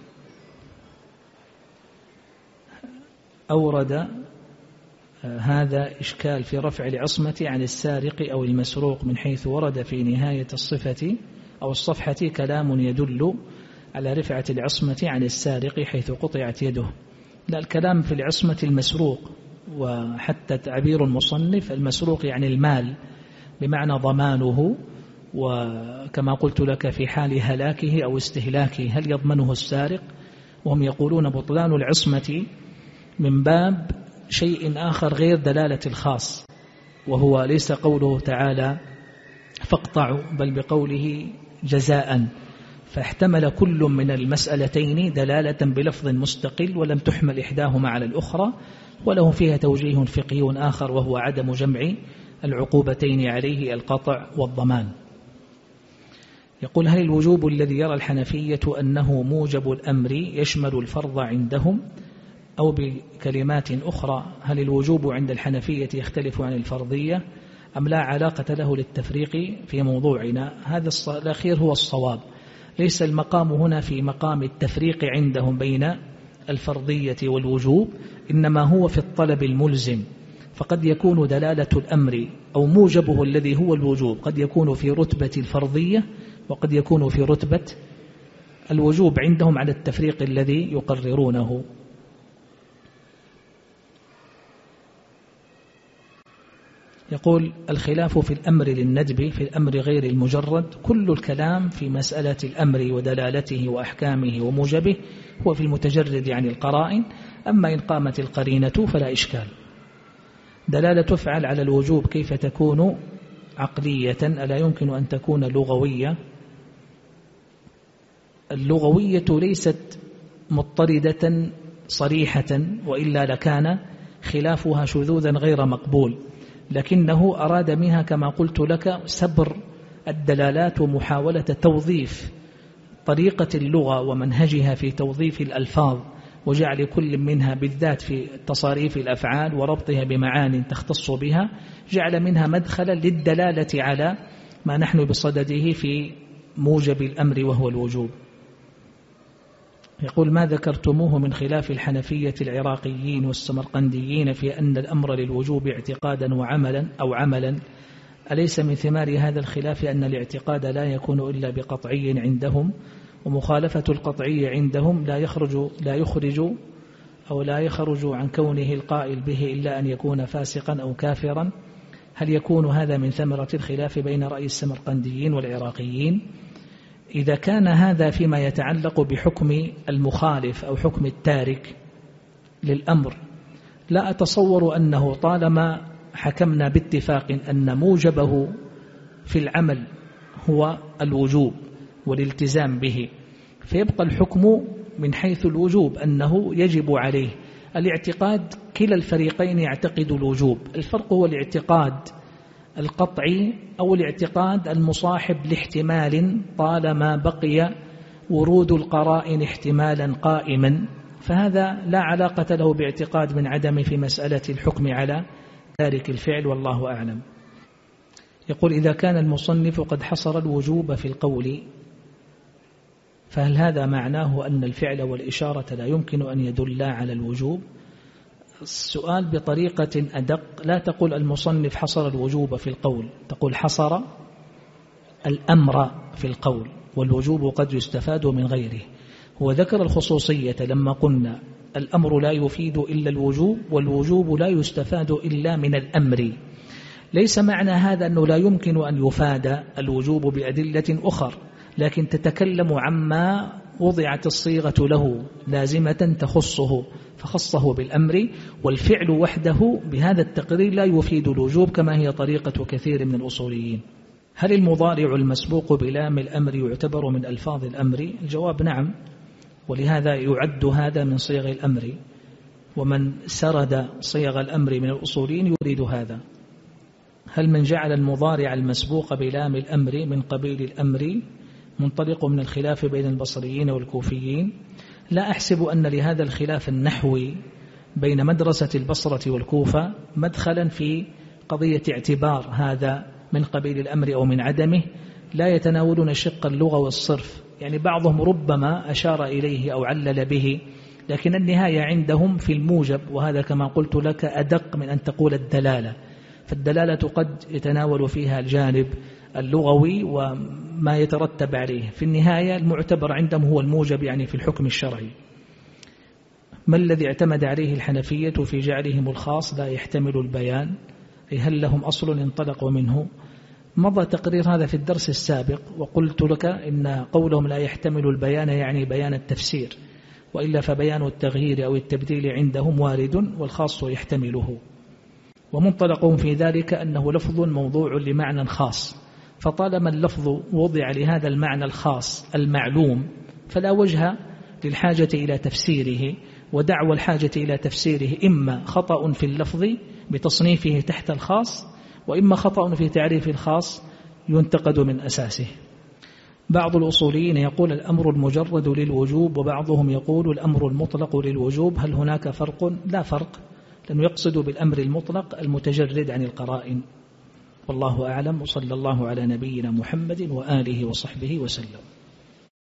أورد هذا إشكال في رفع العصمة عن السارق أو المسروق، من حيث ورد في نهاية الصفة أو الصفحة كلام يدل على رفعة العصمة عن السارق حيث قطعت يده. لا، الكلام في العصمة المسروق، وحتى تعبير المصنف المسروق يعني المال بمعنى ضمانه، وكما قلت لك في حال هلاكه أو استهلاكه هل يضمنه السارق؟ وهم يقولون بطلان العصمة من باب شيء آخر غير دلالة الخاص، وهو ليس قوله تعالى فاقطعوا، بل بقوله جزاء، فاحتمل كل من المسألتين دلالة بلفظ مستقل ولم تحمل إحداهما على الأخرى، وله فيها توجيه فقهي آخر، وهو عدم جمع العقوبتين عليه القطع والضمان. يقول: هل الوجوب الذي يرى الحنفية أنه موجب الأمر يشمل الفرض عندهم؟ أو بكلمات أخرى، هل الوجوب عند الحنفية يختلف عن الفرضية أم لا علاقة له للتفريق في موضوعنا؟ هذا الأخير هو الصواب. ليس المقام هنا في مقام التفريق عندهم بين الفرضية والوجوب، إنما هو في الطلب الملزم. فقد يكون دلالة الأمر أو موجبه الذي هو الوجوب قد يكون في رتبة الفرضية، وقد يكون في رتبة الوجوب عندهم على التفريق الذي يقررونه. يقول: الخلاف في الأمر للندب في الأمر غير المجرد. كل الكلام في مسألة الأمر ودلالته وأحكامه وموجبه هو في المتجرد عن القرائن، أما إن قامت القرينة فلا إشكال. دلالة تفعل على الوجوب كيف تكون عقلية؟ ألا يمكن أن تكون لغوية؟ اللغوية ليست مضطردة صريحة، وإلا لكان خلافها شذوذا غير مقبول، لكنه أراد منها كما قلت لك سبر الدلالات ومحاولة توظيف طريقة اللغة ومنهجها في توظيف الألفاظ، وجعل كل منها بالذات في تصاريف الأفعال وربطها بمعان تختص بها، جعل منها مدخلا للدلالة على ما نحن بصدده في موجب الأمر وهو الوجوب. يقول: ما ذكرتموه من خلاف الحنفية العراقيين والسمرقنديين في أن الأمر للوجوب اعتقادا وعملا أو عملا، أليس من ثمار هذا الخلاف أن الاعتقاد لا يكون إلا بقطعي عندهم، ومخالفة القطعي عندهم لا يخرج عن كونه القائل به إلا أن يكون فاسقا أو كافرا؟ هل يكون هذا من ثمرة الخلاف بين رأي السمرقنديين والعراقيين؟ إذا كان هذا فيما يتعلق بحكم المخالف أو حكم التارك للأمر، لا أتصور أنه طالما حكمنا باتفاق أن موجبه في العمل هو الوجوب والالتزام به، فيبقى الحكم من حيث الوجوب أنه يجب عليه الاعتقاد. كلا الفريقين يعتقد الوجوب، الفرق هو الاعتقاد القطعي أو الاعتقاد المصاحب لاحتمال طالما بقي ورود القرائن احتمالا قائما، فهذا لا علاقة له باعتقاد من عدم في مسألة الحكم على تارك الفعل، والله أعلم. يقول: إذا كان المصنف قد حصر الوجوب في القول، فهل هذا معناه أن الفعل والإشارة لا يمكن أن يدلا على الوجوب؟ السؤال بطريقة أدق: لا تقول المصنف حصر الوجوب في القول، تقول حصر الأمر في القول، والوجوب قد يستفاد من غيره. هو ذكر الخصوصية لما قلنا الأمر لا يفيد إلا الوجوب، والوجوب لا يستفاد إلا من الأمر. ليس معنى هذا أنه لا يمكن أن يفاد الوجوب بأدلة أخر، لكن تتكلم عما وضعت الصيغة له لازمة تخصه، فخصه بالأمر، والفعل وحده بهذا التقرير لا يفيد الوجوب كما هي طريقة كثير من الأصوليين. هل المضارع المسبوق بلام الأمر يعتبر من ألفاظ الأمر؟ الجواب نعم، ولهذا يعد هذا من صيغ الأمر، ومن سرد صيغ الأمر من الأصوليين يريد هذا. هل من جعل المضارع المسبوق بلام الأمر من قبيل الأمر منطلق من الخلاف بين البصريين والكوفيين؟ لا أحسب أن لهذا الخلاف النحوي بين مدرسة البصرة والكوفة مدخلا في قضية اعتبار هذا من قبيل الأمر أو من عدمه. لا يتناولون شق اللغة والصرف، يعني بعضهم ربما أشار إليه أو علل به، لكن النهاية عندهم في الموجب، وهذا كما قلت لك أدق من أن تقول الدلالة، فالدلالة قد يتناول فيها الجانب اللغوي وما يترتب عليه. في النهاية المعتبر عندهم هو الموجب، يعني في الحكم الشرعي. ما الذي اعتمد عليه الحنفية في جعلهم الخاص لا يحتمل البيان؟ أي هل لهم أصل انطلقوا منه؟ مضى تقرير هذا في الدرس السابق، وقلت لك إن قولهم لا يحتمل البيان يعني بيان التفسير، وإلا فبيان التغيير أو التبديل عندهم وارد والخاص يحتمله. ومنطلقهم في ذلك أنه لفظ موضوع لمعنى خاص، فطالما اللفظ وضع لهذا المعنى الخاص المعلوم فلا وجه للحاجة إلى تفسيره، ودعوى الحاجة إلى تفسيره إما خطأ في اللفظ بتصنيفه تحت الخاص، وإما خطأ في تعريف الخاص ينتقد من أساسه. بعض الأصوليين يقول الأمر المجرد للوجوب، وبعضهم يقول الأمر المطلق للوجوب. هل هناك فرق؟ لا فرق، لأنه يقصد بالأمر المطلق المتجرد عن القرائن. والله أعلم، وصلى الله على نبينا محمد وآله وصحبه وسلم.